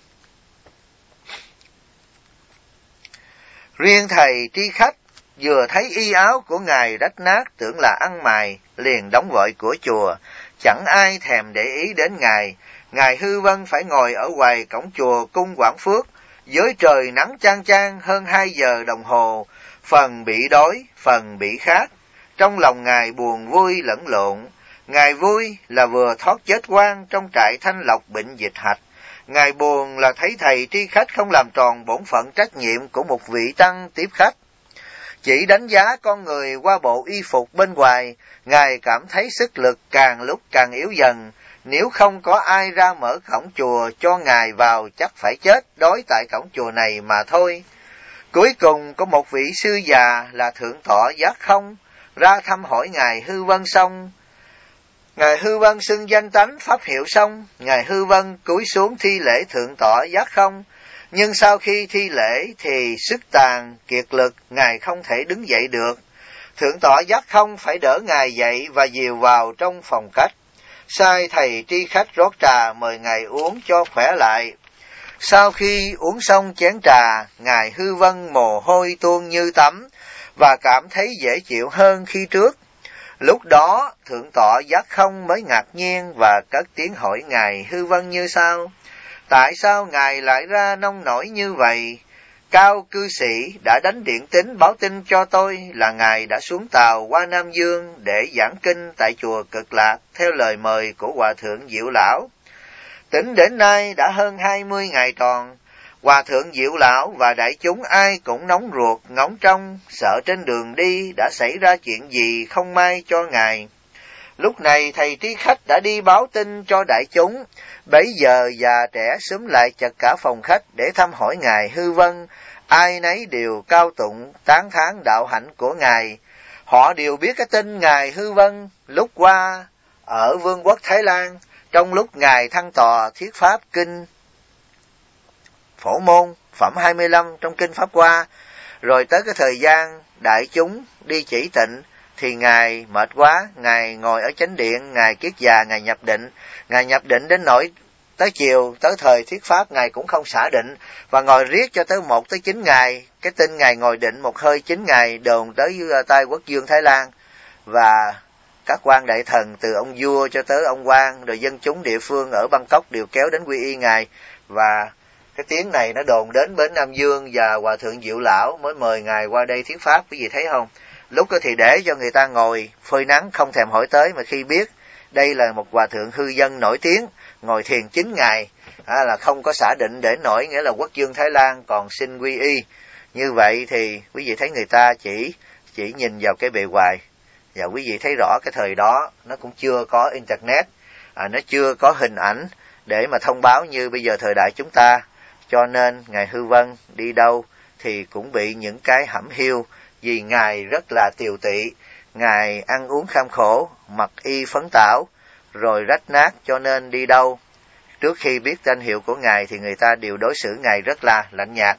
Riêng thầy tri khách vừa thấy y áo của ngài rách nát tưởng là ăn mày, liền đóng vội cửa chùa, chẳng ai thèm để ý đến ngài. Ngài Hư Vân phải ngồi ở ngoài cổng chùa Cung Quảng Phước dưới trời nắng chang chang hơn 2 giờ đồng hồ, phần bị đói, phần bị khát. Trong lòng ngài buồn vui lẫn lộn. Ngài vui là vừa thoát chết oan trong trại Thanh Lộc bệnh dịch hạch. Ngài buồn là thấy thầy tri khách không làm tròn bổn phận trách nhiệm của một vị tăng tiếp khách, chỉ đánh giá con người qua bộ y phục bên ngoài. Ngài cảm thấy sức lực càng lúc càng yếu dần. Nếu không có ai ra mở cổng chùa cho ngài vào, chắc phải chết đói tại cổng chùa này mà thôi. Cuối cùng có một vị sư già là Thượng Tọa Giác Không ra thăm hỏi ngài Hư Vân xong. Ngài Hư Vân xưng danh tánh pháp hiệu xong, ngài Hư Vân cúi xuống thi lễ Thượng Tọa Giác Không. Nhưng sau khi thi lễ thì sức tàn kiệt lực, ngài không thể đứng dậy được. Thượng Tọa Giác Không phải đỡ ngài dậy và dìu vào trong phòng khách, sai thầy tri khách rót trà mời ngài uống cho khỏe lại. Sau khi uống xong chén trà, ngài Hư Vân mồ hôi tuôn như tắm và cảm thấy dễ chịu hơn khi trước. Lúc đó Thượng Tọa Giác Không mới ngạc nhiên và cất tiếng hỏi ngài Hư Vân như sau: tại sao ngài lại ra nông nổi như vậy? Cao cư sĩ đã đánh điện tín báo tin cho tôi là ngài đã xuống tàu qua Nam Dương để giảng kinh tại chùa Cực Lạc theo lời mời của hòa thượng Diệu Lão. Tính đến nay đã hơn 20 ngày tròn, Hòa thượng Diệu Lão và đại chúng ai cũng nóng ruột ngóng trông, sợ trên đường đi đã xảy ra chuyện gì không may cho Ngài. Lúc này thầy Trí Khách đã đi báo tin cho đại chúng, bấy giờ già trẻ xúm lại chật cả phòng khách để thăm hỏi Ngài Hư Vân, ai nấy đều cao tụng tán thán đạo hạnh của Ngài. Họ đều biết cái tin Ngài Hư Vân lúc qua ở Vương quốc Thái Lan, trong lúc Ngài thăng tọa thuyết pháp kinh Phổ Môn phẩm 25 trong kinh Pháp Hoa, rồi tới cái thời gian đại chúng đi chỉ tịnh thì Ngài mệt quá, Ngài ngồi ở chánh điện, Ngài kiết già, Ngài nhập định đến nỗi tới chiều, tới thời thuyết pháp Ngài cũng không xả định, và ngồi riết cho tới 1 tới 9 ngày, cái tin Ngài ngồi định một hơi 9 ngày đồn tới tai quốc dương Thái Lan, và các quan đại thần từ ông vua cho tới ông quan, rồi dân chúng địa phương ở Bangkok đều kéo đến quy y Ngài, và cái tiếng này nó đồn đến bến Nam Dương, và Hòa thượng Diệu Lão mới mời Ngài qua đây thuyết pháp, quý vị thấy không? Lúc đó thì để cho người ta ngồi phơi nắng không thèm hỏi tới, mà khi biết đây là một hòa thượng hư dân nổi tiếng, ngồi thiền 9 ngày, là không có xả định để nổi, nghĩa là quốc dương Thái Lan còn xin quy y. Như vậy thì quý vị thấy người ta chỉ nhìn vào cái bề ngoài, và quý vị thấy rõ cái thời đó nó cũng chưa có internet, nó chưa có hình ảnh để mà thông báo như bây giờ thời đại chúng ta, cho nên Ngài Hư Vân đi đâu thì cũng bị những cái hẩm hiu, vì Ngài rất là tiều tị, Ngài ăn uống kham khổ, mặc y phấn tảo, rồi rách nát, cho nên đi đâu trước khi biết danh hiệu của Ngài thì người ta đều đối xử Ngài rất là lạnh nhạt.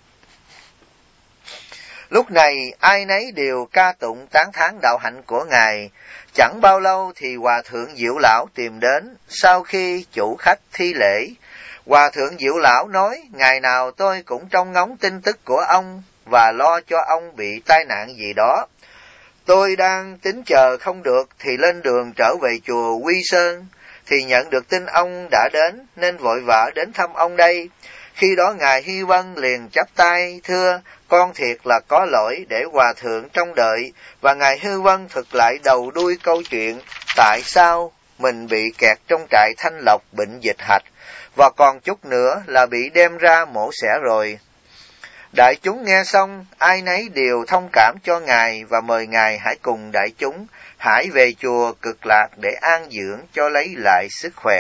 Lúc này ai nấy đều ca tụng tán thán đạo hạnh của Ngài. Chẳng bao lâu thì Hòa thượng Diệu Lão tìm đến. Sau khi chủ khách thi lễ, Hòa thượng Diệu Lão nói: ngày nào tôi cũng trông ngóng tin tức của ông và lo cho ông bị tai nạn gì đó. Tôi đang tính chờ không được thì lên đường trở về chùa Quy Sơn, thì nhận được tin ông đã đến nên vội vã đến thăm ông đây. Khi đó Ngài Hy Vân liền chắp tay thưa: con thiệt là có lỗi để Hòa thượng trông đợi. Và Ngài Hư Vân thực lại đầu đuôi câu chuyện tại sao mình bị kẹt trong trại Thanh Lộc bệnh dịch hạch, và còn chút nữa là bị đem ra mổ xẻ rồi. Đại chúng nghe xong, ai nấy đều thông cảm cho Ngài và mời Ngài hãy cùng đại chúng hãy về chùa Cực Lạc để an dưỡng cho lấy lại sức khỏe.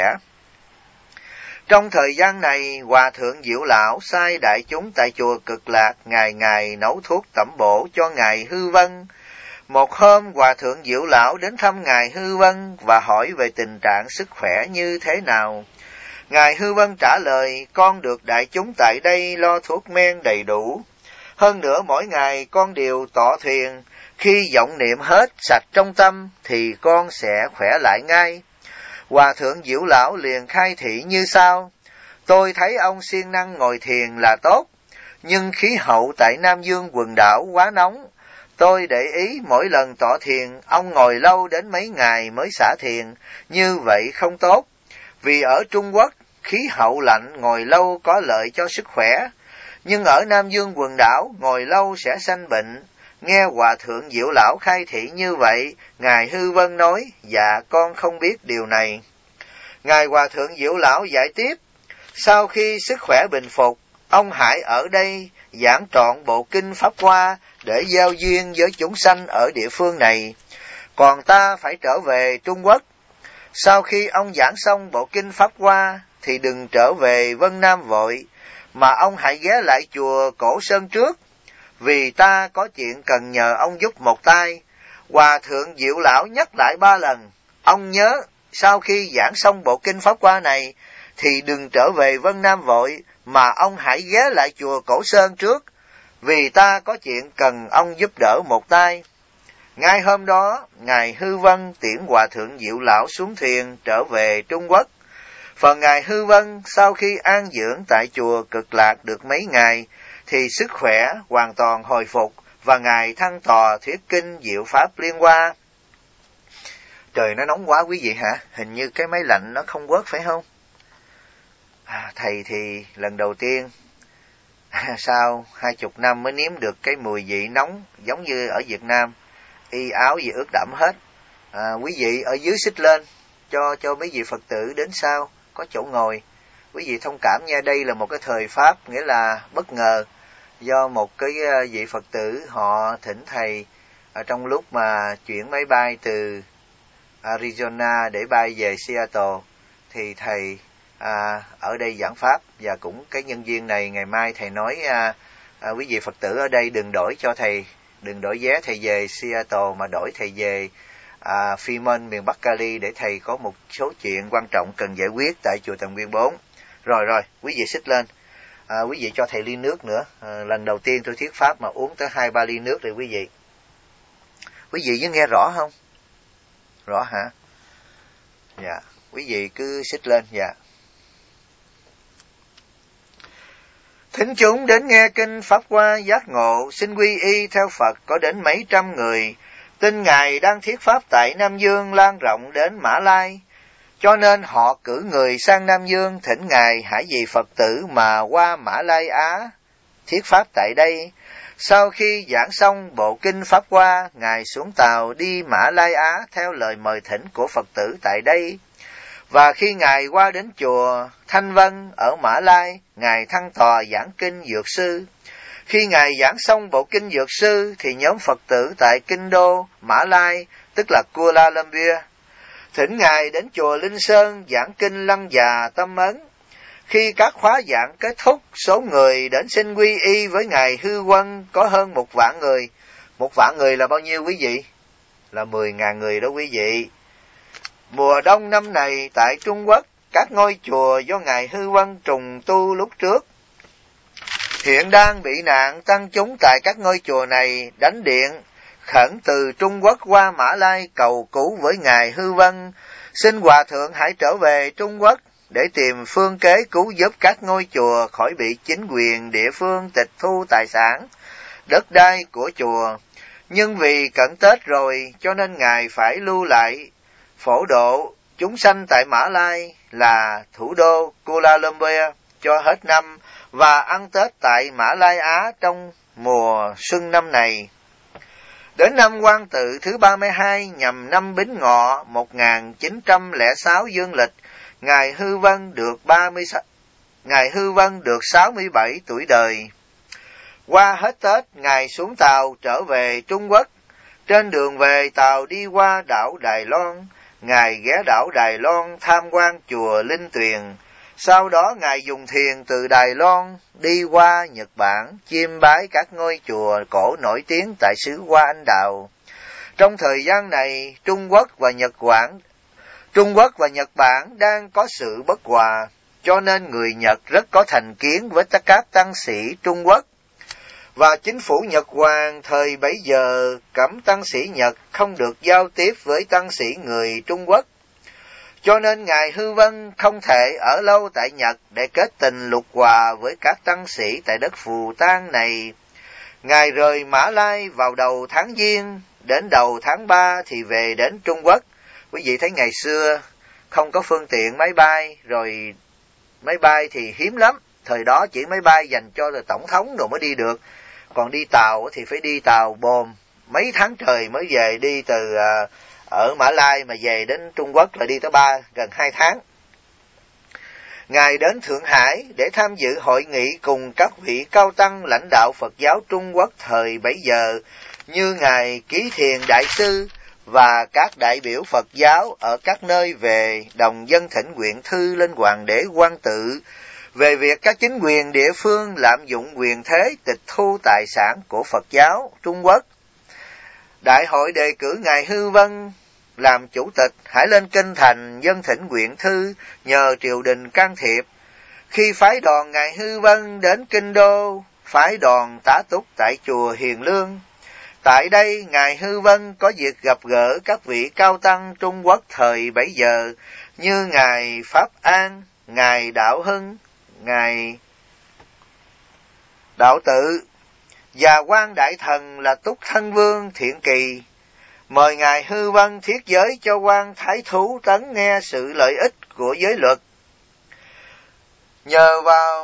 Trong thời gian này, Hòa thượng Diệu Lão sai đại chúng tại chùa Cực Lạc ngày ngày nấu thuốc tẩm bổ cho Ngài Hư Vân. Một hôm, Hòa thượng Diệu Lão đến thăm Ngài Hư Vân và hỏi về tình trạng sức khỏe như thế nào. Ngài Hư Vân trả lời: con được đại chúng tại đây lo thuốc men đầy đủ. Hơn nữa mỗi ngày con đều tọa thiền, khi vọng niệm hết sạch trong tâm thì con sẽ khỏe lại ngay. Hòa thượng Diệu Lão liền khai thị như sau: tôi thấy ông siêng năng ngồi thiền là tốt, nhưng khí hậu tại Nam Dương quần đảo quá nóng. Tôi để ý mỗi lần tọa thiền, ông ngồi lâu đến mấy ngày mới xả thiền, như vậy không tốt. Vì ở Trung Quốc, khí hậu lạnh ngồi lâu có lợi cho sức khỏe, nhưng ở Nam Dương quần đảo ngồi lâu sẽ sanh bệnh. Nghe Hòa thượng Diệu Lão khai thị như vậy, Ngài Hư Vân nói: dạ con không biết điều này. Ngài Hòa thượng Diệu Lão giải tiếp: sau khi sức khỏe bình phục, ông hãy ở đây giảng trọn bộ kinh Pháp Hoa để giao duyên với chúng sanh ở địa phương này. Còn ta phải trở về Trung Quốc. Sau khi ông giảng xong bộ kinh Pháp Hoa thì đừng trở về Vân Nam vội, mà ông hãy ghé lại chùa Cổ Sơn trước, vì ta có chuyện cần nhờ ông giúp một tay. Hòa thượng Diệu Lão nhắc lại 3 lần: ông nhớ, sau khi giảng xong bộ kinh Pháp Hoa này thì đừng trở về Vân Nam vội, mà ông hãy ghé lại chùa Cổ Sơn trước, vì ta có chuyện cần ông giúp đỡ một tay. Ngay hôm đó, Ngài Hư Vân tiễn Hòa thượng Diệu Lão xuống thuyền trở về Trung Quốc. Phần Ngài Hư Vân sau khi an dưỡng tại chùa Cực Lạc được mấy ngày thì sức khỏe hoàn toàn hồi phục, và Ngài thăng tọa thuyết kinh Diệu Pháp Liên Hoa. Trời nó nóng quá quý vị hả? Hình như cái máy lạnh nó không work phải không? Thầy thì lần đầu tiên sau 20 năm mới nếm được cái mùi vị nóng giống như ở Việt Nam. Y áo gì ướt đẫm hết. Quý vị ở dưới xích lên cho mấy vị Phật tử đến sau có chỗ ngồi, Quý vị thông cảm nha, đây là một cái thời pháp, nghĩa là bất ngờ, do một cái vị Phật tử họ thỉnh thầy trong lúc mà chuyển máy bay từ Arizona để bay về Seattle, thì thầy ở đây giảng pháp, và cũng cái nhân viên này ngày mai thầy nói quý vị Phật tử ở đây đừng đổi vé thầy về Seattle, mà đổi thầy về Fremont, miền Bắc Cali, để thầy có một số chuyện quan trọng cần giải quyết tại chùa Tầm Nguyên 4. Rồi, quý vị xích lên. Quý vị cho thầy ly nước nữa. Lần đầu tiên tôi thuyết pháp mà uống tới 2-3 ly nước rồi quý vị. Quý vị có nghe rõ không? Rõ hả? Dạ, quý vị cứ xích lên. Dạ. Thính chúng đến nghe kinh Pháp Hoa giác ngộ, xin quy y theo Phật có đến mấy trăm người. Tin Ngài đang thuyết pháp tại Nam Dương lan rộng đến Mã Lai. Cho nên họ cử người sang Nam Dương thỉnh Ngài hãy vì Phật tử mà qua Mã Lai Á thuyết pháp tại đây. Sau khi giảng xong bộ kinh Pháp Hoa, Ngài xuống tàu đi Mã Lai Á theo lời mời thỉnh của Phật tử tại đây. Và khi Ngài qua đến chùa Thanh Vân ở Mã Lai, Ngài thăng tòa giảng kinh Dược Sư. Khi Ngài giảng xong bộ kinh Dược Sư, thì nhóm Phật tử tại Kinh Đô, Mã Lai, tức là Kuala Lumpur, thỉnh Ngài đến chùa Linh Sơn giảng kinh Lăng Già Tâm Ấn. Khi các khóa giảng kết thúc, số người đến xin quy y với Ngài Hư Quân có hơn 1 vạn người. 1 vạn người là bao nhiêu quý vị? Là 10.000 người đó quý vị. Mùa đông năm này tại Trung Quốc, các ngôi chùa do Ngài Hư Quân trùng tu lúc trước hiện đang bị nạn, tăng chúng tại các ngôi chùa này đánh điện khẩn từ Trung Quốc qua Mã Lai cầu cứu với Ngài Hư Vân, xin Hòa Thượng hãy trở về Trung Quốc để tìm phương kế cứu giúp các ngôi chùa khỏi bị chính quyền địa phương tịch thu tài sản, đất đai của chùa. Nhưng vì cận Tết rồi cho nên Ngài phải lưu lại phổ độ chúng sanh tại Mã Lai là thủ đô Kuala Lumpur cho hết năm và ăn Tết tại Mã Lai Á trong mùa xuân năm này. Đến năm Quan Tự thứ 32 nhằm năm Bính Ngọ 1906 dương lịch, Ngài Hư Vân được 67 tuổi đời. Qua hết Tết, Ngài xuống tàu trở về Trung Quốc. Trên đường về, tàu đi qua đảo Đài Loan. Ngài ghé đảo Đài Loan tham quan chùa Linh Tuyền. Sau đó Ngài dùng thuyền từ Đài Loan đi qua Nhật Bản, chiêm bái các ngôi chùa cổ nổi tiếng tại xứ Hoa Anh Đào. Trong thời gian này, Trung Quốc và Nhật Bản đang có sự bất hòa, cho nên người Nhật rất có thành kiến với các tăng sĩ Trung Quốc. Và chính phủ Nhật Hoàng thời bấy giờ cấm tăng sĩ Nhật không được giao tiếp với tăng sĩ người Trung Quốc. Cho nên Ngài Hư Vân không thể ở lâu tại Nhật để kết tình lục hòa với các tăng sĩ tại đất Phù Tang này. Ngài rời Mã Lai vào đầu tháng Giêng, đến đầu tháng 3 thì về đến Trung Quốc. Quý vị thấy ngày xưa không có phương tiện máy bay, rồi máy bay thì hiếm lắm. Thời đó chỉ máy bay dành cho là tổng thống rồi mới đi được. Còn đi tàu thì phải đi tàu bồn, mấy tháng trời mới về, đi từ ở Mã Lai mà về đến Trung Quốc là đi tới gần 2 tháng. Ngài đến Thượng Hải để tham dự hội nghị cùng các vị cao tăng lãnh đạo Phật giáo Trung Quốc thời bấy giờ như Ngài Ký Thiền Đại Sư và các đại biểu Phật giáo ở các nơi về đồng dân thỉnh nguyện thư lên Hoàng đế Quan Tự về việc các chính quyền địa phương lạm dụng quyền thế tịch thu tài sản của Phật giáo Trung Quốc. Đại hội đề cử Ngài Hư Vân làm chủ tịch, hãy lên kinh thành dân thỉnh nguyện thư nhờ triều đình can thiệp. Khi phái đoàn Ngài Hư Vân đến Kinh Đô, phái đoàn tá túc tại chùa Hiền Lương. Tại đây, Ngài Hư Vân có dịp gặp gỡ các vị cao tăng Trung Quốc thời bấy giờ như Ngài Pháp An, Ngài Đạo Hưng, Ngài Đạo Tự và quan đại thần là Túc Thân Vương Thiện Kỳ. Mời Ngài Hư Vân thuyết giới cho quan Thái Thú Tấn nghe sự lợi ích của giới luật. Nhớ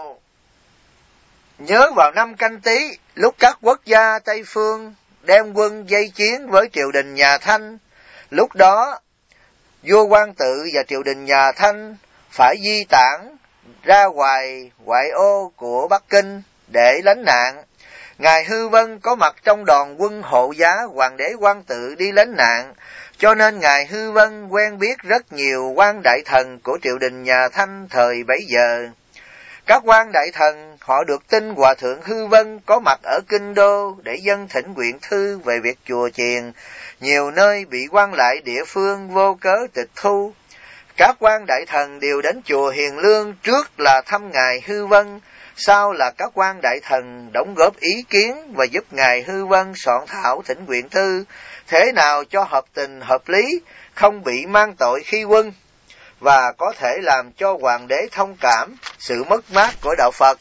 vào năm Canh Tý, lúc các quốc gia Tây Phương đem quân dây chiến với triều đình nhà Thanh, lúc đó vua Quan Tự và triều đình nhà Thanh phải di tản ra ngoại ô của Bắc Kinh để lánh nạn. Ngài Hư Vân có mặt trong đoàn quân hộ giá hoàng đế Quang Tự đi lánh nạn, cho nên Ngài Hư Vân quen biết rất nhiều quan đại thần của triều đình nhà Thanh thời bấy giờ. Các quan đại thần họ được tin Hòa thượng Hư Vân có mặt ở Kinh Đô để dâng thỉnh nguyện thư về việc chùa chiền, nhiều nơi bị quan lại địa phương vô cớ tịch thu. Các quan đại thần đều đến chùa Hiền Lương, trước là thăm Ngài Hư Vân, sau là các quan đại thần đóng góp ý kiến và giúp Ngài Hư Vân soạn thảo thỉnh nguyện thư, thế nào cho hợp tình hợp lý, không bị mang tội khi quân, và có thể làm cho hoàng đế thông cảm sự mất mát của đạo Phật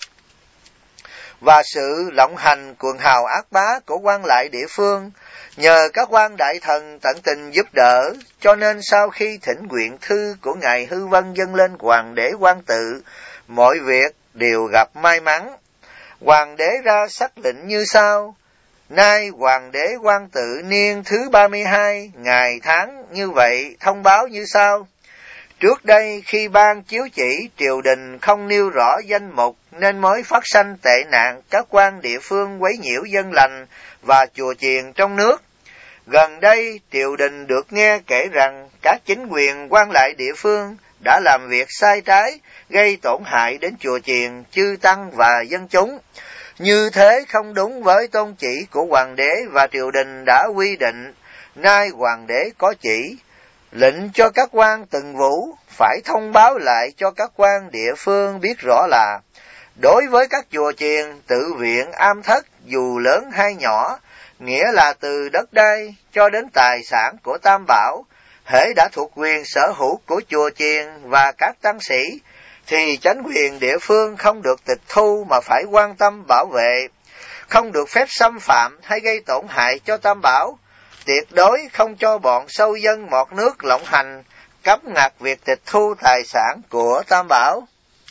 và sự lộng hành cuồng hào ác bá của quan lại địa phương. Nhờ các quan đại thần tận tình giúp đỡ, cho nên sau khi thỉnh nguyện thư của Ngài Hư Vân dâng lên hoàng đế Quang Tự, mọi việc đều gặp may mắn. Hoàng đế ra sắc lệnh như sau: nay hoàng đế Quang Tự niên thứ 32, ngày tháng như vậy, thông báo như sau. Trước đây khi ban chiếu chỉ, triều đình không nêu rõ danh mục nên mới phát sanh tệ nạn các quan địa phương quấy nhiễu dân lành và chùa chiền trong nước. Gần đây triều đình được nghe kể rằng các chính quyền quan lại địa phương đã làm việc sai trái, gây tổn hại đến chùa chiền, chư tăng và dân chúng. Như thế không đúng với tôn chỉ của hoàng đế và triều đình đã quy định. Nay hoàng đế có chỉ lệnh cho các quan từng vũ phải thông báo lại cho các quan địa phương biết rõ là đối với các chùa chiền, tự viện, am thất dù lớn hay nhỏ, nghĩa là từ đất đai cho đến tài sản của Tam Bảo, hễ đã thuộc quyền sở hữu của chùa chiền và các tăng sĩ, thì chánh quyền địa phương không được tịch thu mà phải quan tâm bảo vệ, không được phép xâm phạm hay gây tổn hại cho Tam Bảo, tuyệt đối không cho bọn sâu dân mọt nước lộng hành, cấm ngặt việc tịch thu tài sản của Tam Bảo.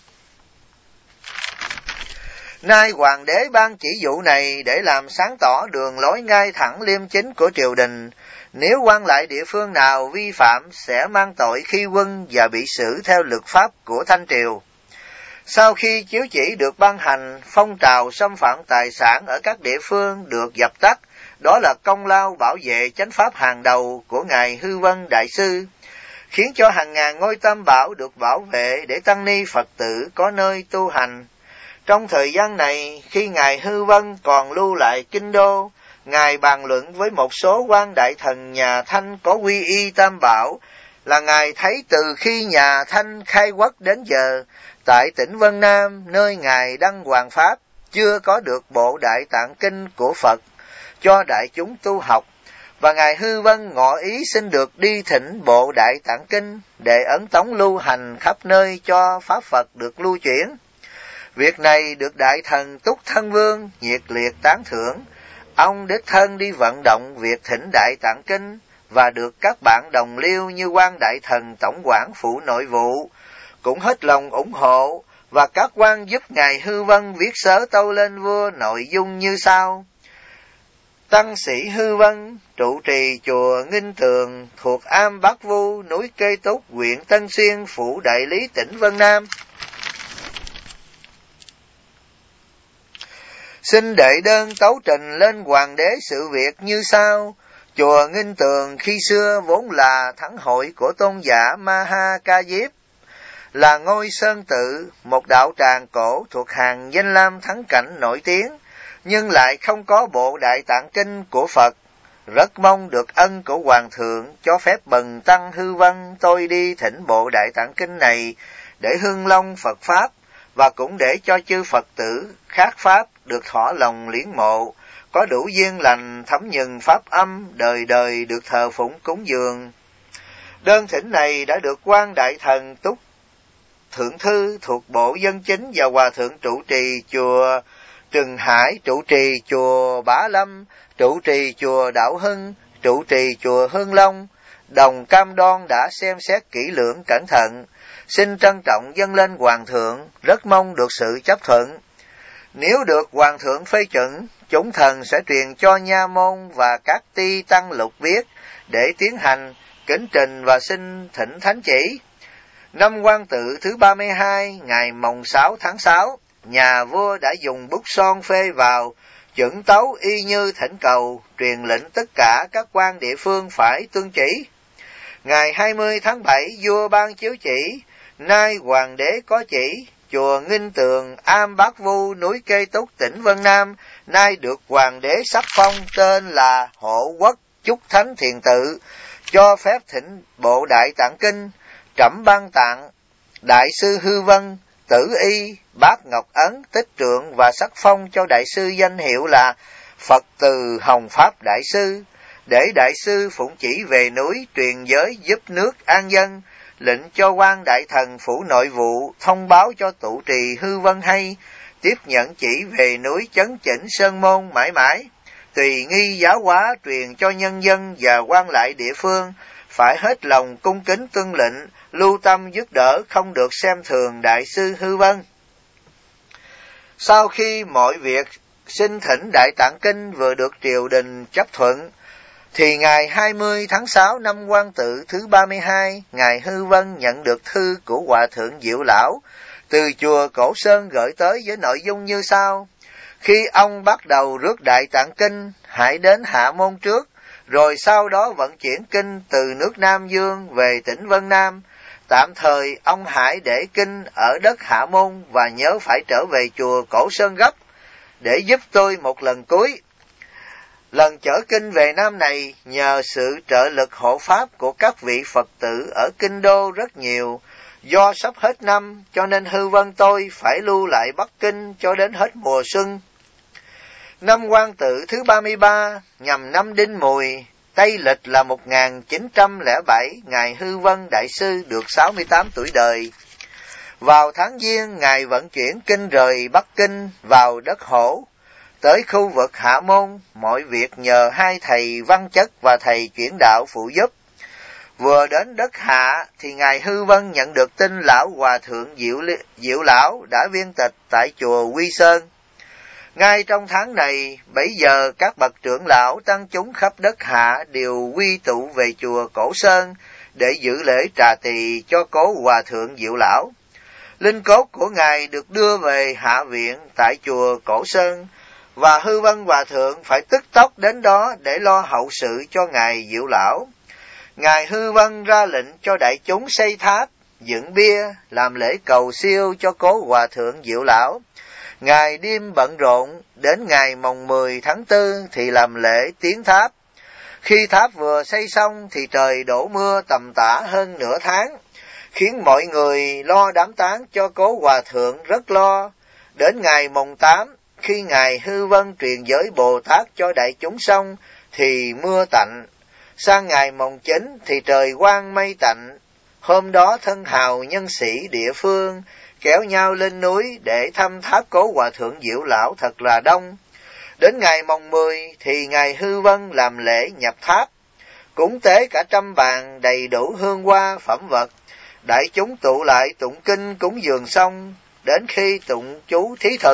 Nay hoàng đế ban chỉ dụ này để làm sáng tỏ đường lối ngay thẳng liêm chính của triều đình. Nếu quan lại địa phương nào vi phạm sẽ mang tội khi quân và bị xử theo luật pháp của Thanh Triều. Sau khi chiếu chỉ được ban hành, phong trào xâm phạm tài sản ở các địa phương được dập tắt. Đó là công lao bảo vệ chánh pháp hàng đầu của Ngài Hư Vân Đại Sư, khiến cho hàng ngàn ngôi Tam Bảo được bảo vệ để tăng ni Phật tử có nơi tu hành. Trong thời gian này, khi Ngài Hư Vân còn lưu lại Kinh Đô, Ngài bàn luận với một số quan đại thần nhà Thanh có quy y Tam Bảo, là Ngài thấy từ khi nhà Thanh khai quốc đến giờ, tại tỉnh Vân Nam, nơi Ngài đăng hoàng pháp, chưa có được bộ Đại Tạng Kinh của Phật cho đại chúng tu học, và Ngài Hư Vân ngỏ ý xin được đi thỉnh bộ Đại Tạng Kinh để ấn tống lưu hành khắp nơi cho pháp Phật được lưu chuyển. Việc này được Đại Thần Túc Thân Vương nhiệt liệt tán thưởng. Ông đích thân đi vận động việc thỉnh Đại Tạng Kinh và được các bạn đồng liêu như quan đại thần tổng quản phụ nội vụ cũng hết lòng ủng hộ, và các quan giúp Ngài Hư Vân viết sớ tâu lên vua nội dung như sau. Tăng sĩ Hư Vân trụ trì chùa Nghinh Tường thuộc am Bắc Vu, núi Kê Túc, huyện Tân Xuyên, phủ Đại Lý, tỉnh Vân Nam. Xin đệ đơn tấu trình lên hoàng đế sự việc như sau. Chùa Nghinh Tường khi xưa vốn là thắng hội của tôn giả Maha Ca Diếp, là ngôi sơn tự, một đạo tràng cổ thuộc hàng danh lam thắng cảnh nổi tiếng, nhưng lại không có bộ Đại Tạng Kinh của Phật. Rất mong được ân của Hoàng thượng cho phép bần tăng Hư Vân tôi đi thỉnh bộ Đại Tạng Kinh này để hương long Phật Pháp, và cũng để cho chư Phật tử khác Pháp được thỏa lòng liếng mộ, có đủ duyên lành thấm nhuần Pháp âm, đời đời được thờ phụng cúng dường. Đơn thỉnh này đã được quan đại thần Túc Thượng Thư thuộc Bộ Dân Chính và Hòa thượng trụ trì chùa Trừng Hải, trụ trì chùa Bá Lâm, trụ trì chùa Đạo Hưng, trụ trì chùa Hương Long, đồng cam đoan đã xem xét kỹ lưỡng cẩn thận, xin trân trọng dâng lên Hoàng thượng, rất mong được sự chấp thuận. Nếu được Hoàng thượng phê chuẩn, chúng thần sẽ truyền cho nha môn và các ti tăng lục viết để tiến hành kính trình và xin thỉnh thánh chỉ. Năm Quan Tự thứ 32, ngày mồng 6 tháng 6, nhà vua đã dùng bút son phê vào, chuẩn tấu y như thỉnh cầu, truyền lệnh tất cả các quan địa phương phải tuân chỉ. Ngày 20 tháng 7, vua ban chiếu chỉ, nay hoàng đế có chỉ, chùa Nghinh Tường, Am Bát Vu, núi Kê Túc, tỉnh Vân Nam, nay được hoàng đế sắc phong tên là Hộ Quốc Chúc Thánh Thiền Tự, cho phép thỉnh bộ Đại Tạng Kinh, trẫm ban tặng Đại sư Hư Vân, Tử Y, Bát Ngọc Ấn, Tích Trượng và sắc phong cho đại sư danh hiệu là Phật Từ Hồng Pháp Đại Sư, để đại sư phụng chỉ về núi truyền giới giúp nước an dân, lệnh cho quan đại thần phủ nội vụ thông báo cho tụ trì Hư Vân hay, tiếp nhận chỉ về núi chấn chỉnh sơn môn mãi mãi, tùy nghi giáo hóa truyền cho nhân dân và quan lại địa phương, phải hết lòng cung kính tuân lệnh, lưu tâm giúp đỡ, không được xem thường đại sư Hư Vân. Sau khi mọi việc xin thỉnh Đại Tạng Kinh vừa được triều đình chấp thuận, thì ngày 20 tháng 6 năm Quan Tự thứ 32, ngài Hư Vân nhận được thư của Hòa Thượng Diệu Lão từ chùa Cổ Sơn gửi tới với nội dung như sau: khi ông bắt đầu rước Đại Tạng Kinh, hãy đến Hạ Môn trước, rồi sau đó vận chuyển kinh từ nước Nam Dương về tỉnh Vân Nam. Tạm thời ông hãy để kinh ở đất Hạ Môn và nhớ phải trở về chùa Cổ Sơn gấp để giúp tôi một lần cuối. Lần chở kinh về Nam này nhờ sự trợ lực hộ pháp của các vị Phật tử ở Kinh Đô rất nhiều. Do sắp hết năm cho nên Hư Vân tôi phải lưu lại Bắc Kinh cho đến hết mùa xuân. Năm Quan Tự thứ 33, nhằm năm Đinh Mùi, Tây lịch là 1907, ngài Hư Vân Đại Sư được 68 tuổi đời. Vào tháng Giêng, ngài vận chuyển kinh rời Bắc Kinh vào đất Hổ, tới khu vực Hạ Môn, mọi việc nhờ hai thầy Văn Chất và thầy Chuyển Đạo phụ giúp. Vừa đến đất Hạ thì ngài Hư Vân nhận được tin lão Hòa Thượng Diệu Lão đã viên tịch tại chùa Quy Sơn. Ngay trong tháng này, bấy giờ các bậc trưởng lão tăng chúng khắp đất Hạ đều quy tụ về chùa Cổ Sơn để giữ lễ trà tỳ cho cố Hòa Thượng Diệu Lão. Linh cốt của ngài được đưa về Hạ Viện tại chùa Cổ Sơn, và Hư Vân Hòa Thượng phải tức tốc đến đó để lo hậu sự cho ngài Diệu Lão. Ngài Hư Vân ra lệnh cho đại chúng xây tháp, dựng bia, làm lễ cầu siêu cho cố Hòa Thượng Diệu Lão. Ngày đêm bận rộn, đến ngày mồng 10 tháng 4 thì làm lễ tiến tháp. Khi tháp vừa xây xong thì trời đổ mưa tầm tã hơn nửa tháng, khiến mọi người lo đám táng cho cố Hòa Thượng rất lo. Đến ngày mồng 8, khi ngài Hư Vân truyền giới Bồ Tát cho đại chúng xong thì mưa tạnh. Sang ngày mồng 9 thì trời quang mây tạnh. Hôm đó thân hào nhân sĩ địa phương kéo nhau lên núi để thăm tháp cố Hòa Thượng Diệu Lão thật là đông. Đến ngày mồng 10 thì ngài Hư Vân làm lễ nhập tháp, cúng tế cả 100 bàn đầy đủ hương hoa phẩm vật. Đại chúng tụ lại tụng kinh cúng dường xong, đến khi tụng chú thí thực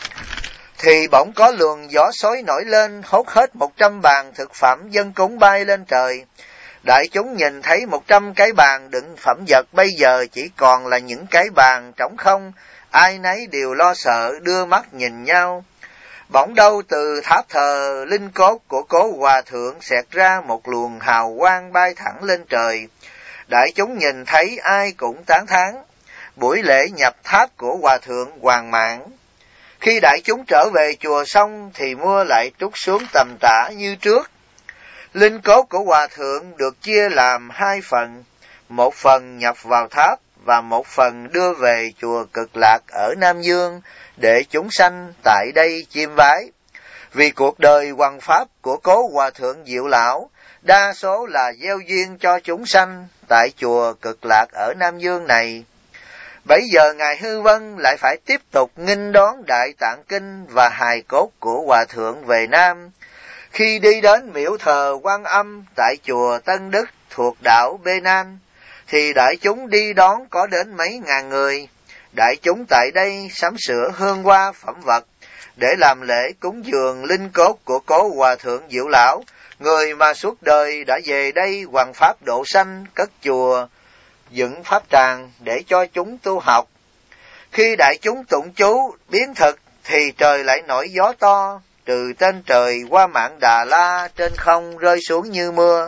thì bỗng có luồng gió xối nổi lên, hốt hết 100 bàn thực phẩm dân cúng bay lên trời. Đại chúng nhìn thấy 100 cái bàn đựng phẩm vật bây giờ chỉ còn là những cái bàn trống không, ai nấy đều lo sợ đưa mắt nhìn nhau. Bỗng đâu từ tháp thờ linh cốt của cố Hòa Thượng xẹt ra một luồng hào quang bay thẳng lên trời. Đại chúng nhìn thấy ai cũng tán thán. Buổi lễ nhập tháp của Hòa Thượng hoàn mãn. Khi đại chúng trở về chùa xong thì mưa lại trút xuống tầm tã như trước. Linh cốt của Hòa Thượng được chia làm 2 phần, một phần nhập vào tháp và một phần đưa về chùa Cực Lạc ở Nam Dương để chúng sanh tại đây chiêm bái. Vì cuộc đời hoằng pháp của cố Hòa Thượng Diệu Lão đa số là gieo duyên cho chúng sanh tại chùa Cực Lạc ở Nam Dương này. Bấy giờ ngài Hư Vân lại phải tiếp tục nghinh đón Đại Tạng Kinh và hài cốt của Hòa Thượng về Nam. Khi đi đến miễu thờ Quan Âm tại chùa Tân Đức thuộc đảo Bê Nan, thì đại chúng đi đón có đến mấy ngàn người. Đại chúng tại đây sắm sửa hương hoa phẩm vật để làm lễ cúng dường linh cốt của cố Hòa Thượng Diệu Lão, người mà suốt đời đã về đây hoằng pháp độ sanh, cất chùa dựng pháp tràng để cho chúng tu học. Khi đại chúng tụng chú biến thực thì trời lại nổi gió to, từ trên trời qua mạng Đà La, trên không rơi xuống như mưa.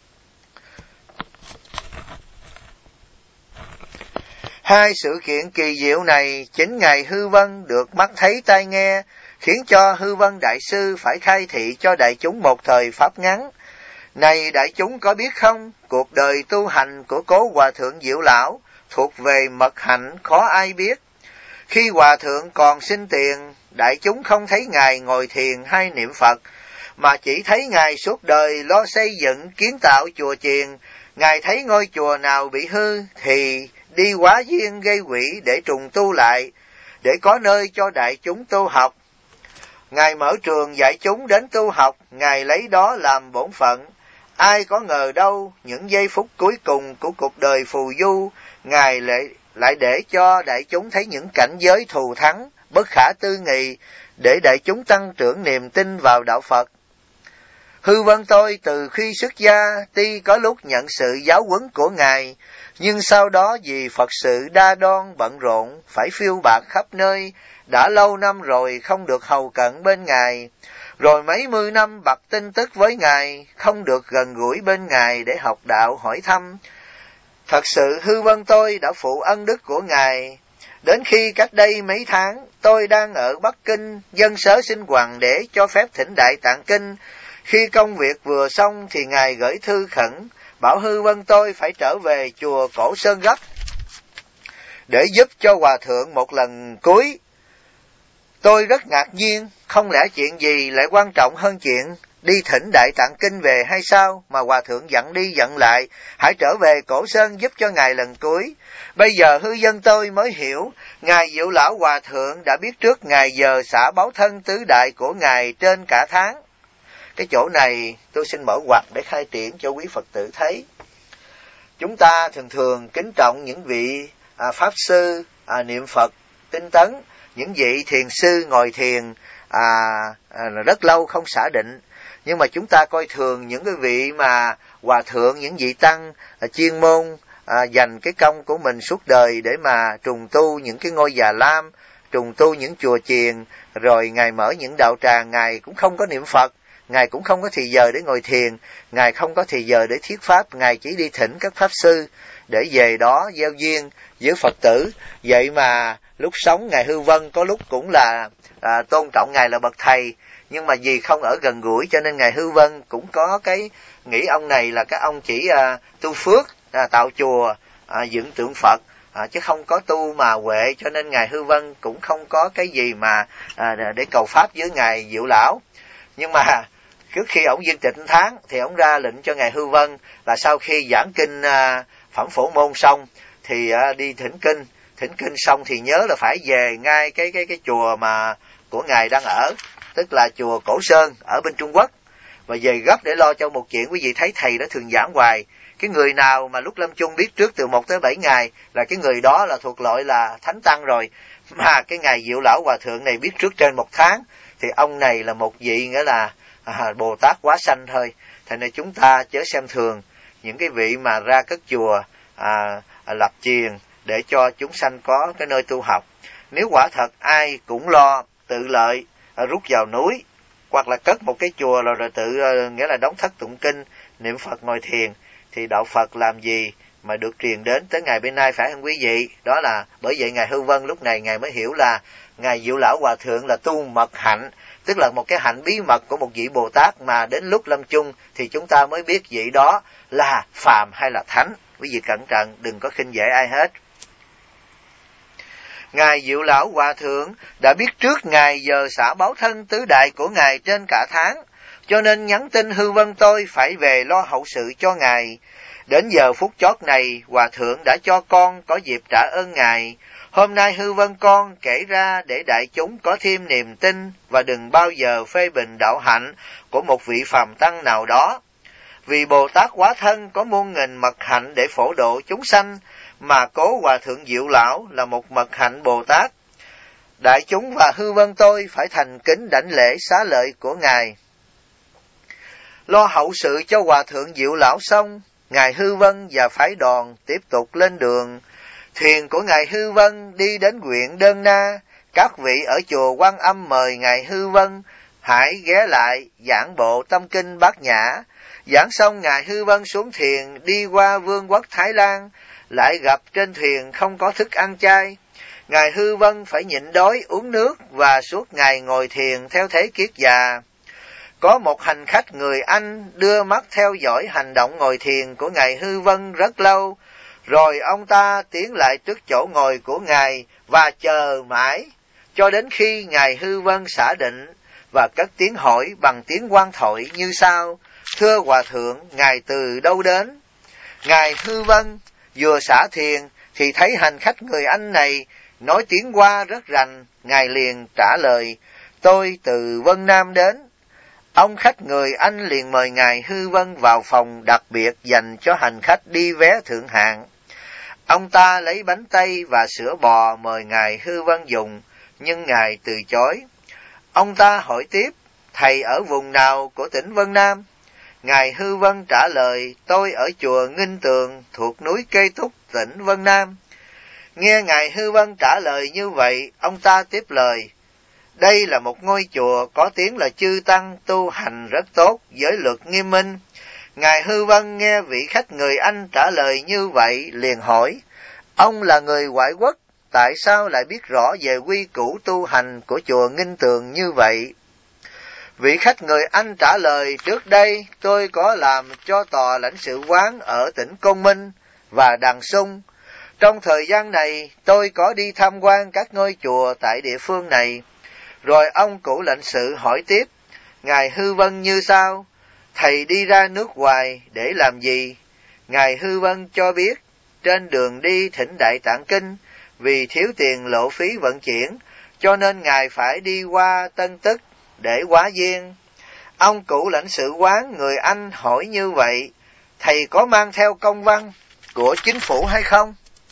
Hai sự kiện kỳ diệu này chính Ngài Hư Vân được mắt thấy tai nghe, khiến cho Hư Vân Đại Sư phải khai thị cho đại chúng một thời pháp ngắn. Này đại chúng có biết không, cuộc đời tu hành của Cố Hòa Thượng Diệu Lão thuộc về mật hạnh khó ai biết. Khi Hòa Thượng còn sinh tiền, đại chúng không thấy Ngài ngồi thiền hay niệm Phật, mà chỉ thấy Ngài suốt đời lo xây dựng kiến tạo chùa chiền. Ngài thấy ngôi chùa nào bị hư thì đi hóa duyên gây quỷ để trùng tu lại, để có nơi cho đại chúng tu học. Ngài mở trường dạy chúng đến tu học, Ngài lấy đó làm bổn phận. Ai có ngờ đâu, những giây phút cuối cùng của cuộc đời phù du, Ngài lại để cho đại chúng thấy những cảnh giới thù thắng, bất khả tư nghị, để đại chúng tăng trưởng niềm tin vào đạo Phật. Hư Vân tôi từ khi xuất gia, tuy có lúc nhận sự giáo huấn của Ngài, nhưng sau đó vì Phật sự đa đoan bận rộn, phải phiêu bạt khắp nơi, đã lâu năm rồi không được hầu cận bên Ngài, rồi mấy mươi năm bặt tin tức với Ngài, không được gần gũi bên Ngài để học đạo hỏi thăm. Thật sự Hư Vân tôi đã phụ ân đức của Ngài. Đến khi cách đây mấy tháng, tôi đang ở Bắc Kinh, dân sớ xin Hoàng đế cho phép thỉnh Đại Tạng Kinh. Khi công việc vừa xong thì Ngài gửi thư khẩn, bảo Hư Vân tôi phải trở về chùa Cổ Sơn gấp, để giúp cho Hòa Thượng một lần cuối. Tôi rất ngạc nhiên, không lẽ chuyện gì lại quan trọng hơn chuyện đi thỉnh Đại Tạng Kinh về hay sao, mà Hòa Thượng dặn đi dặn lại, hãy trở về Cổ Sơn giúp cho Ngài lần cuối. Bây giờ hư dân tôi mới hiểu, Ngài Diệu Lão Hòa Thượng đã biết trước ngày giờ xả báo thân tứ đại của Ngài trên cả tháng. Cái chỗ này tôi xin mở ngoặt để khai triển cho quý Phật tử thấy. Chúng ta thường kính trọng những vị Pháp Sư niệm Phật tinh tấn, những vị thiền sư ngồi thiền rất lâu không xả định. Nhưng mà chúng ta coi thường những cái vị mà Hòa Thượng, những vị Tăng chuyên môn dành cái công của mình suốt đời để mà trùng tu những cái ngôi Già Lam, trùng tu những chùa chiền, rồi Ngài mở những đạo tràng, Ngài cũng không có niệm Phật, Ngài cũng không có thì giờ để ngồi thiền, Ngài không có thì giờ để thuyết pháp, Ngài chỉ đi thỉnh các Pháp Sư để về đó gieo duyên với Phật tử. Vậy mà lúc sống Ngài Hư Vân có lúc cũng là tôn trọng Ngài là bậc thầy, nhưng mà vì không ở gần gũi cho nên Ngài Hư Vân cũng có cái nghĩ ông này là các ông chỉ tu phước, tạo chùa, dựng tượng Phật, chứ không có tu mà huệ, cho nên Ngài Hư Vân cũng không có cái gì mà để cầu pháp với Ngài Diệu Lão. Nhưng mà trước khi ông viên tịnh tháng thì ông ra lệnh cho Ngài Hư Vân là sau khi giảng kinh Phẩm Phổ Môn xong thì đi thỉnh kinh xong thì nhớ là phải về ngay cái chùa mà của Ngài đang ở, tức là chùa Cổ Sơn ở bên Trung Quốc, và về gấp để lo cho một chuyện. Quý vị thấy thầy đã thường giảng hoài, cái người nào mà lúc lâm chung biết trước từ 1 tới 7 ngày là cái người đó là thuộc loại là thánh tăng rồi, mà cái Ngài Diệu Lão Hòa Thượng này biết trước trên 1 tháng thì ông này là một vị nghĩa là Bồ Tát quá sanh thôi. Thành nên chúng ta chớ xem thường những cái vị mà ra cất chùa lập chiền để cho chúng sanh có cái nơi tu học. Nếu quả thật ai cũng lo tự lợi rút vào núi, hoặc là cất một cái chùa rồi tự nghĩa là đóng thất tụng kinh, niệm Phật ngồi thiền, thì đạo Phật làm gì mà được truyền đến tới ngày bên nay, phải không quý vị? Đó là bởi vậy Ngài Hư Vân lúc này Ngài mới hiểu là Ngài Diệu Lão Hòa Thượng là tu mật hạnh, tức là một cái hạnh bí mật của một vị Bồ Tát, mà đến lúc lâm chung thì chúng ta mới biết vị đó là phàm hay là thánh. Quý vị cẩn trọng, đừng có khinh dễ ai hết. Ngài Diệu Lão Hòa Thượng đã biết trước ngày giờ xả báo thân tứ đại của Ngài trên cả tháng, cho nên nhắn tin Hư Vân tôi phải về lo hậu sự cho Ngài. Đến giờ phút chót này, Hòa Thượng đã cho con có dịp trả ơn Ngài. Hôm nay Hư Vân con kể ra để đại chúng có thêm niềm tin và đừng bao giờ phê bình đạo hạnh của một vị phàm tăng nào đó. Vì Bồ Tát hóa thân có muôn nghìn mật hạnh để phổ độ chúng sanh, mà Cố Hòa Thượng Diệu Lão là một mật hạnh Bồ Tát. Đại chúng và Hư Vân tôi phải thành kính đảnh lễ xá lợi của Ngài. Lo hậu sự cho Hòa Thượng Diệu Lão xong, Ngài Hư Vân và phái đoàn tiếp tục lên đường. Thuyền của Ngài Hư Vân đi đến huyện Đơn Na. Các vị ở chùa Quan Âm mời Ngài Hư Vân hãy ghé lại giảng bộ tâm kinh Bát Nhã. Giảng xong, Ngài Hư Vân xuống thuyền đi qua vương quốc Thái Lan, lại gặp trên thuyền không có thức ăn chay. Ngài Hư Vân phải nhịn đói uống nước và suốt ngày ngồi thiền theo thế kiết già. Có một hành khách người Anh đưa mắt theo dõi hành động ngồi thiền của Ngài Hư Vân rất lâu, rồi ông ta tiến lại trước chỗ ngồi của Ngài và chờ mãi cho đến khi Ngài Hư Vân xả định và cất tiếng hỏi bằng tiếng Quan Thoại như sau: Thưa Hòa Thượng, Ngài từ đâu đến? Ngài Hư Vân vừa xả thiền thì thấy hành khách người Anh này nói tiếng Hoa rất rành. Ngài liền trả lời: Tôi từ Vân Nam đến. Ông khách người Anh liền mời Ngài Hư Vân vào phòng đặc biệt dành cho hành khách đi vé thượng hạng. Ông ta lấy bánh tây và sữa bò mời Ngài Hư Vân dùng, nhưng Ngài từ chối. Ông ta hỏi tiếp: Thầy ở vùng nào của tỉnh Vân Nam? Ngài Hư Vân trả lời: Tôi ở chùa Nghinh Tường thuộc núi Cây Túc, tỉnh Vân Nam. Nghe Ngài Hư Vân trả lời như vậy, ông ta tiếp lời: Đây là một ngôi chùa có tiếng là chư tăng tu hành rất tốt, giới luật nghiêm minh. Ngài Hư Vân nghe vị khách người Anh trả lời như vậy liền hỏi: Ông là người ngoại quốc, tại sao lại biết rõ về quy củ tu hành của chùa Nghinh Tường như vậy? Vị khách người Anh trả lời: Trước đây tôi có làm cho tòa lãnh sự quán ở tỉnh Côn Minh và Đằng Sung. Trong thời gian này tôi có đi tham quan các ngôi chùa tại địa phương này. Rồi ông cụ lãnh sự hỏi tiếp Ngài Hư Vân như sau: Thầy đi ra nước ngoài để làm gì? Ngài Hư Vân cho biết trên đường đi thỉnh Đại Tạng Kinh, vì thiếu tiền lộ phí vận chuyển, cho nên Ngài phải đi qua Tân Tức để hóa duyên. Ông cụ lãnh sự quán người Anh hỏi như vậy: Thầy có mang theo công văn của chính phủ hay không?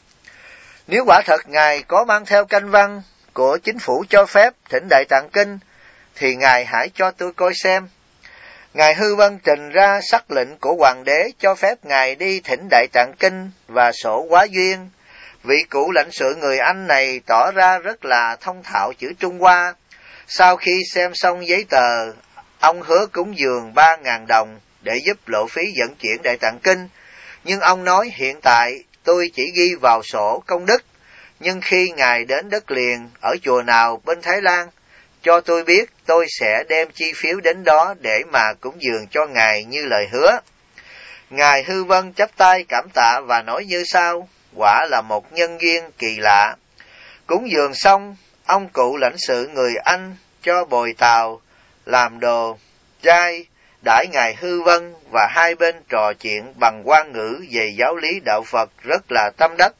Nếu quả thật Ngài có mang theo canh văn của chính phủ cho phép thỉnh Đại Tạng Kinh, thì Ngài hãy cho tôi coi xem. Ngài Hư Vân trình ra sắc lệnh của Hoàng đế cho phép Ngài đi thỉnh Đại Tạng Kinh và sổ hóa duyên. Vị cụ lãnh sự người Anh này tỏ ra rất là thông thạo chữ Trung Hoa. Sau khi xem xong giấy tờ, ông hứa cúng dường 3.000 đồng để giúp lộ phí vận chuyển Đại Tạng Kinh. Nhưng ông nói: Hiện tại tôi chỉ ghi vào sổ công đức, nhưng khi Ngài đến đất liền ở chùa nào bên Thái Lan, cho tôi biết, tôi sẽ đem chi phiếu đến đó để mà cúng dường cho Ngài như lời hứa. Ngài Hư Vân chắp tay cảm tạ và nói như sau: Quả là một nhân duyên kỳ lạ. Cúng dường xong, ông cụ lãnh sự người Anh cho bồi tàu, làm đồ chay, đãi Ngài Hư Vân và hai bên trò chuyện bằng Hoa ngữ về giáo lý đạo Phật rất là tâm đắc.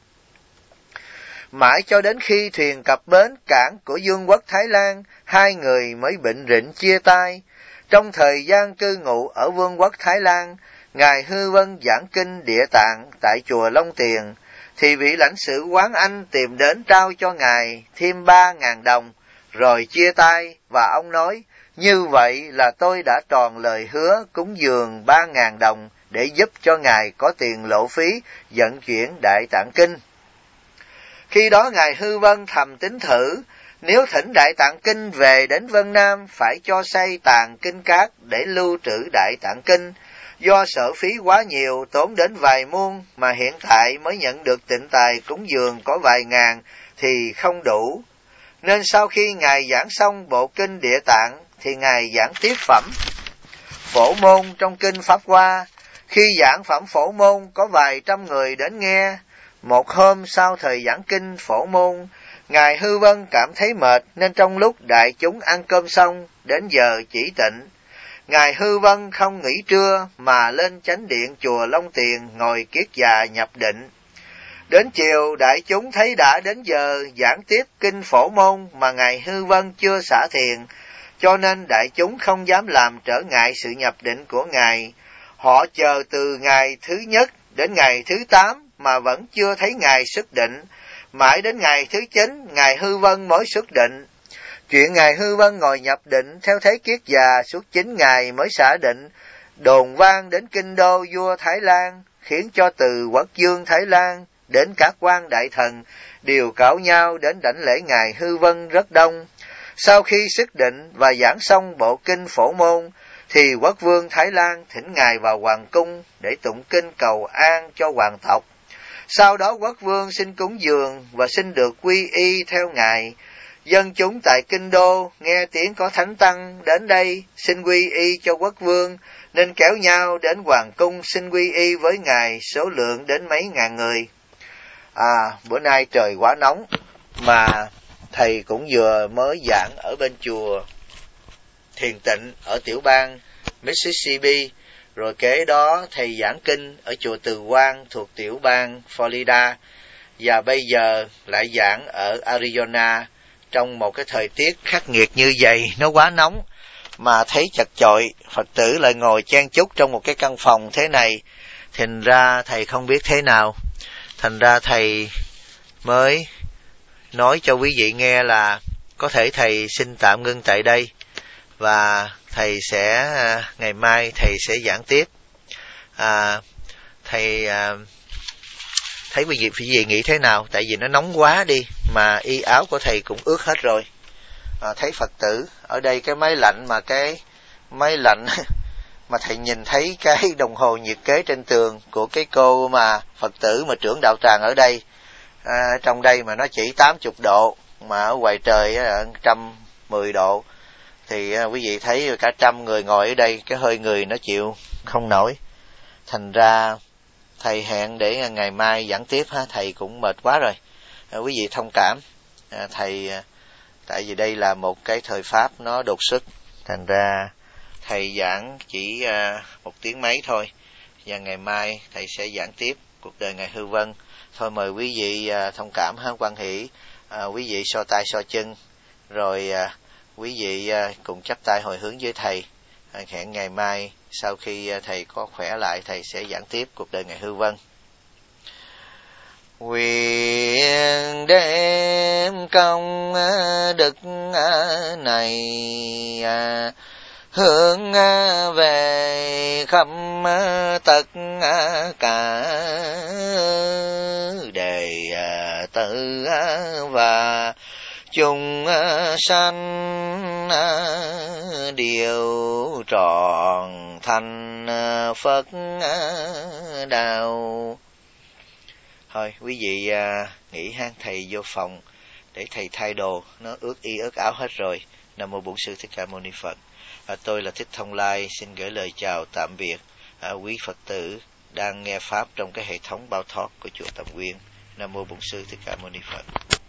Mãi cho đến khi thuyền cập bến cảng của vương quốc Thái Lan, hai người mới bệnh rịnh chia tay. Trong thời gian cư ngụ ở vương quốc Thái Lan, Ngài Hư Vân giảng kinh Địa Tạng tại chùa Long Tiền, thì vị lãnh sự quán Anh tìm đến trao cho Ngài thêm 3.000 đồng, rồi chia tay, và ông nói: Như vậy là tôi đã tròn lời hứa cúng dường 3.000 đồng để giúp cho Ngài có tiền lộ phí vận chuyển Đại Tạng Kinh. Khi đó Ngài Hư Vân thầm tính thử, nếu thỉnh Đại Tạng Kinh về đến Vân Nam phải cho xây tàng kinh cát để lưu trữ Đại Tạng Kinh. Do sợ phí quá nhiều, tốn đến vài muôn, mà hiện tại mới nhận được tịnh tài cúng dường có vài ngàn thì không đủ. Nên sau khi Ngài giảng xong bộ kinh Địa Tạng thì Ngài giảng tiếp phẩm Phổ Môn trong kinh Pháp Hoa. Khi giảng phẩm Phổ Môn có vài trăm người đến nghe. Một hôm sau thời giảng kinh Phổ Môn, Ngài Hư Vân cảm thấy mệt, nên trong lúc đại chúng ăn cơm xong, đến giờ chỉ tịnh, Ngài Hư Vân không nghỉ trưa mà lên chánh điện chùa Long Tiền ngồi kiết già nhập định. Đến chiều, đại chúng thấy đã đến giờ giảng tiếp kinh Phổ Môn mà Ngài Hư Vân chưa xả thiền, cho nên đại chúng không dám làm trở ngại sự nhập định của Ngài. Họ chờ từ ngày thứ nhất đến ngày thứ 8 mà vẫn chưa thấy Ngài xuất định. Mãi đến ngày thứ 9, Ngài Hư Vân mới xuất định. Chuyện Ngài Hư Vân ngồi nhập định theo thế kiết già suốt 9 ngày mới xả định, đồn vang đến kinh đô vua Thái Lan. khiến cho từ quốc vương Thái Lan đến các quan đại thần đều cáo nhau đến đảnh lễ Ngài Hư Vân rất đông. Sau khi sức định và giảng xong bộ kinh Phổ Môn, thì quốc vương Thái Lan thỉnh Ngài vào hoàng cung để tụng kinh cầu an cho hoàng tộc. Sau đó quốc vương xin cúng dường và xin được quy y theo Ngài. Dân chúng tại kinh đô nghe tiếng có thánh tăng đến đây xin quy y cho quốc vương, nên kéo nhau đến hoàng cung xin quy y với Ngài, số lượng đến mấy ngàn người. Bữa nay trời quá nóng, mà thầy cũng vừa mới giảng ở bên chùa Thiền Tịnh ở tiểu bang Mississippi, rồi kế đó thầy giảng kinh ở chùa Từ Quang thuộc tiểu bang Florida, và bây giờ lại giảng ở Arizona trong một cái thời tiết khắc nghiệt như vậy. Nó quá nóng mà thấy chật chội, Phật tử lại ngồi chen chúc trong một cái căn phòng thế này, thành ra thầy không biết thế nào. Thành ra thầy mới nói cho quý vị nghe là có thể thầy xin tạm ngưng tại đây, và thầy sẽ ngày mai thầy sẽ giảng tiếp. Thầy thấy quý vị nghĩ thế nào? Tại vì nó nóng quá đi, mà y áo của thầy cũng ướt hết rồi. Thấy Phật tử ở đây cái máy lạnh mà thầy nhìn thấy cái đồng hồ nhiệt kế trên tường của cái cô mà Phật tử mà trưởng đạo tràng ở đây, trong đây mà nó chỉ 80 độ, mà ở ngoài trời 110 độ, thì quý vị thấy cả 100 người ngồi ở đây, cái hơi người nó chịu không nổi. Thành ra thầy hẹn để ngày mai giảng tiếp ha, thầy cũng mệt quá rồi. Quý vị thông cảm thầy, tại vì đây là một cái thời pháp nó đột xuất, thành ra thầy giảng chỉ 1 tiếng mấy thôi, và ngày mai thầy sẽ giảng tiếp cuộc đời Ngài Hư Vân. Thôi mời quý vị thông cảm ha, hoan hỷ, quý vị so tay so chân, rồi quý vị cùng chắp tay hồi hướng với thầy. Hẹn ngày mai sau khi thầy có khỏe lại, thầy sẽ giảng tiếp cuộc đời Ngài Hư Vân. Nguyện đem công đức này hướng về khắp tất cả đệ tử và chúng sanh đều trọn thành Phật đạo. Thôi quý vị nghỉ ha, thầy vô phòng để thầy thay đồ, nó ướt y ướt áo hết rồi. Nam mô Bổn Sư Thích Ca Mâu Ni Phật. Tôi là Thích Thông Lai, xin gửi lời chào tạm biệt quý Phật tử đang nghe pháp trong cái hệ thống Bao Thoát của chùa Tam Nguyên. Nam mô Bổn Sư Thích Ca Mâu Ni Phật.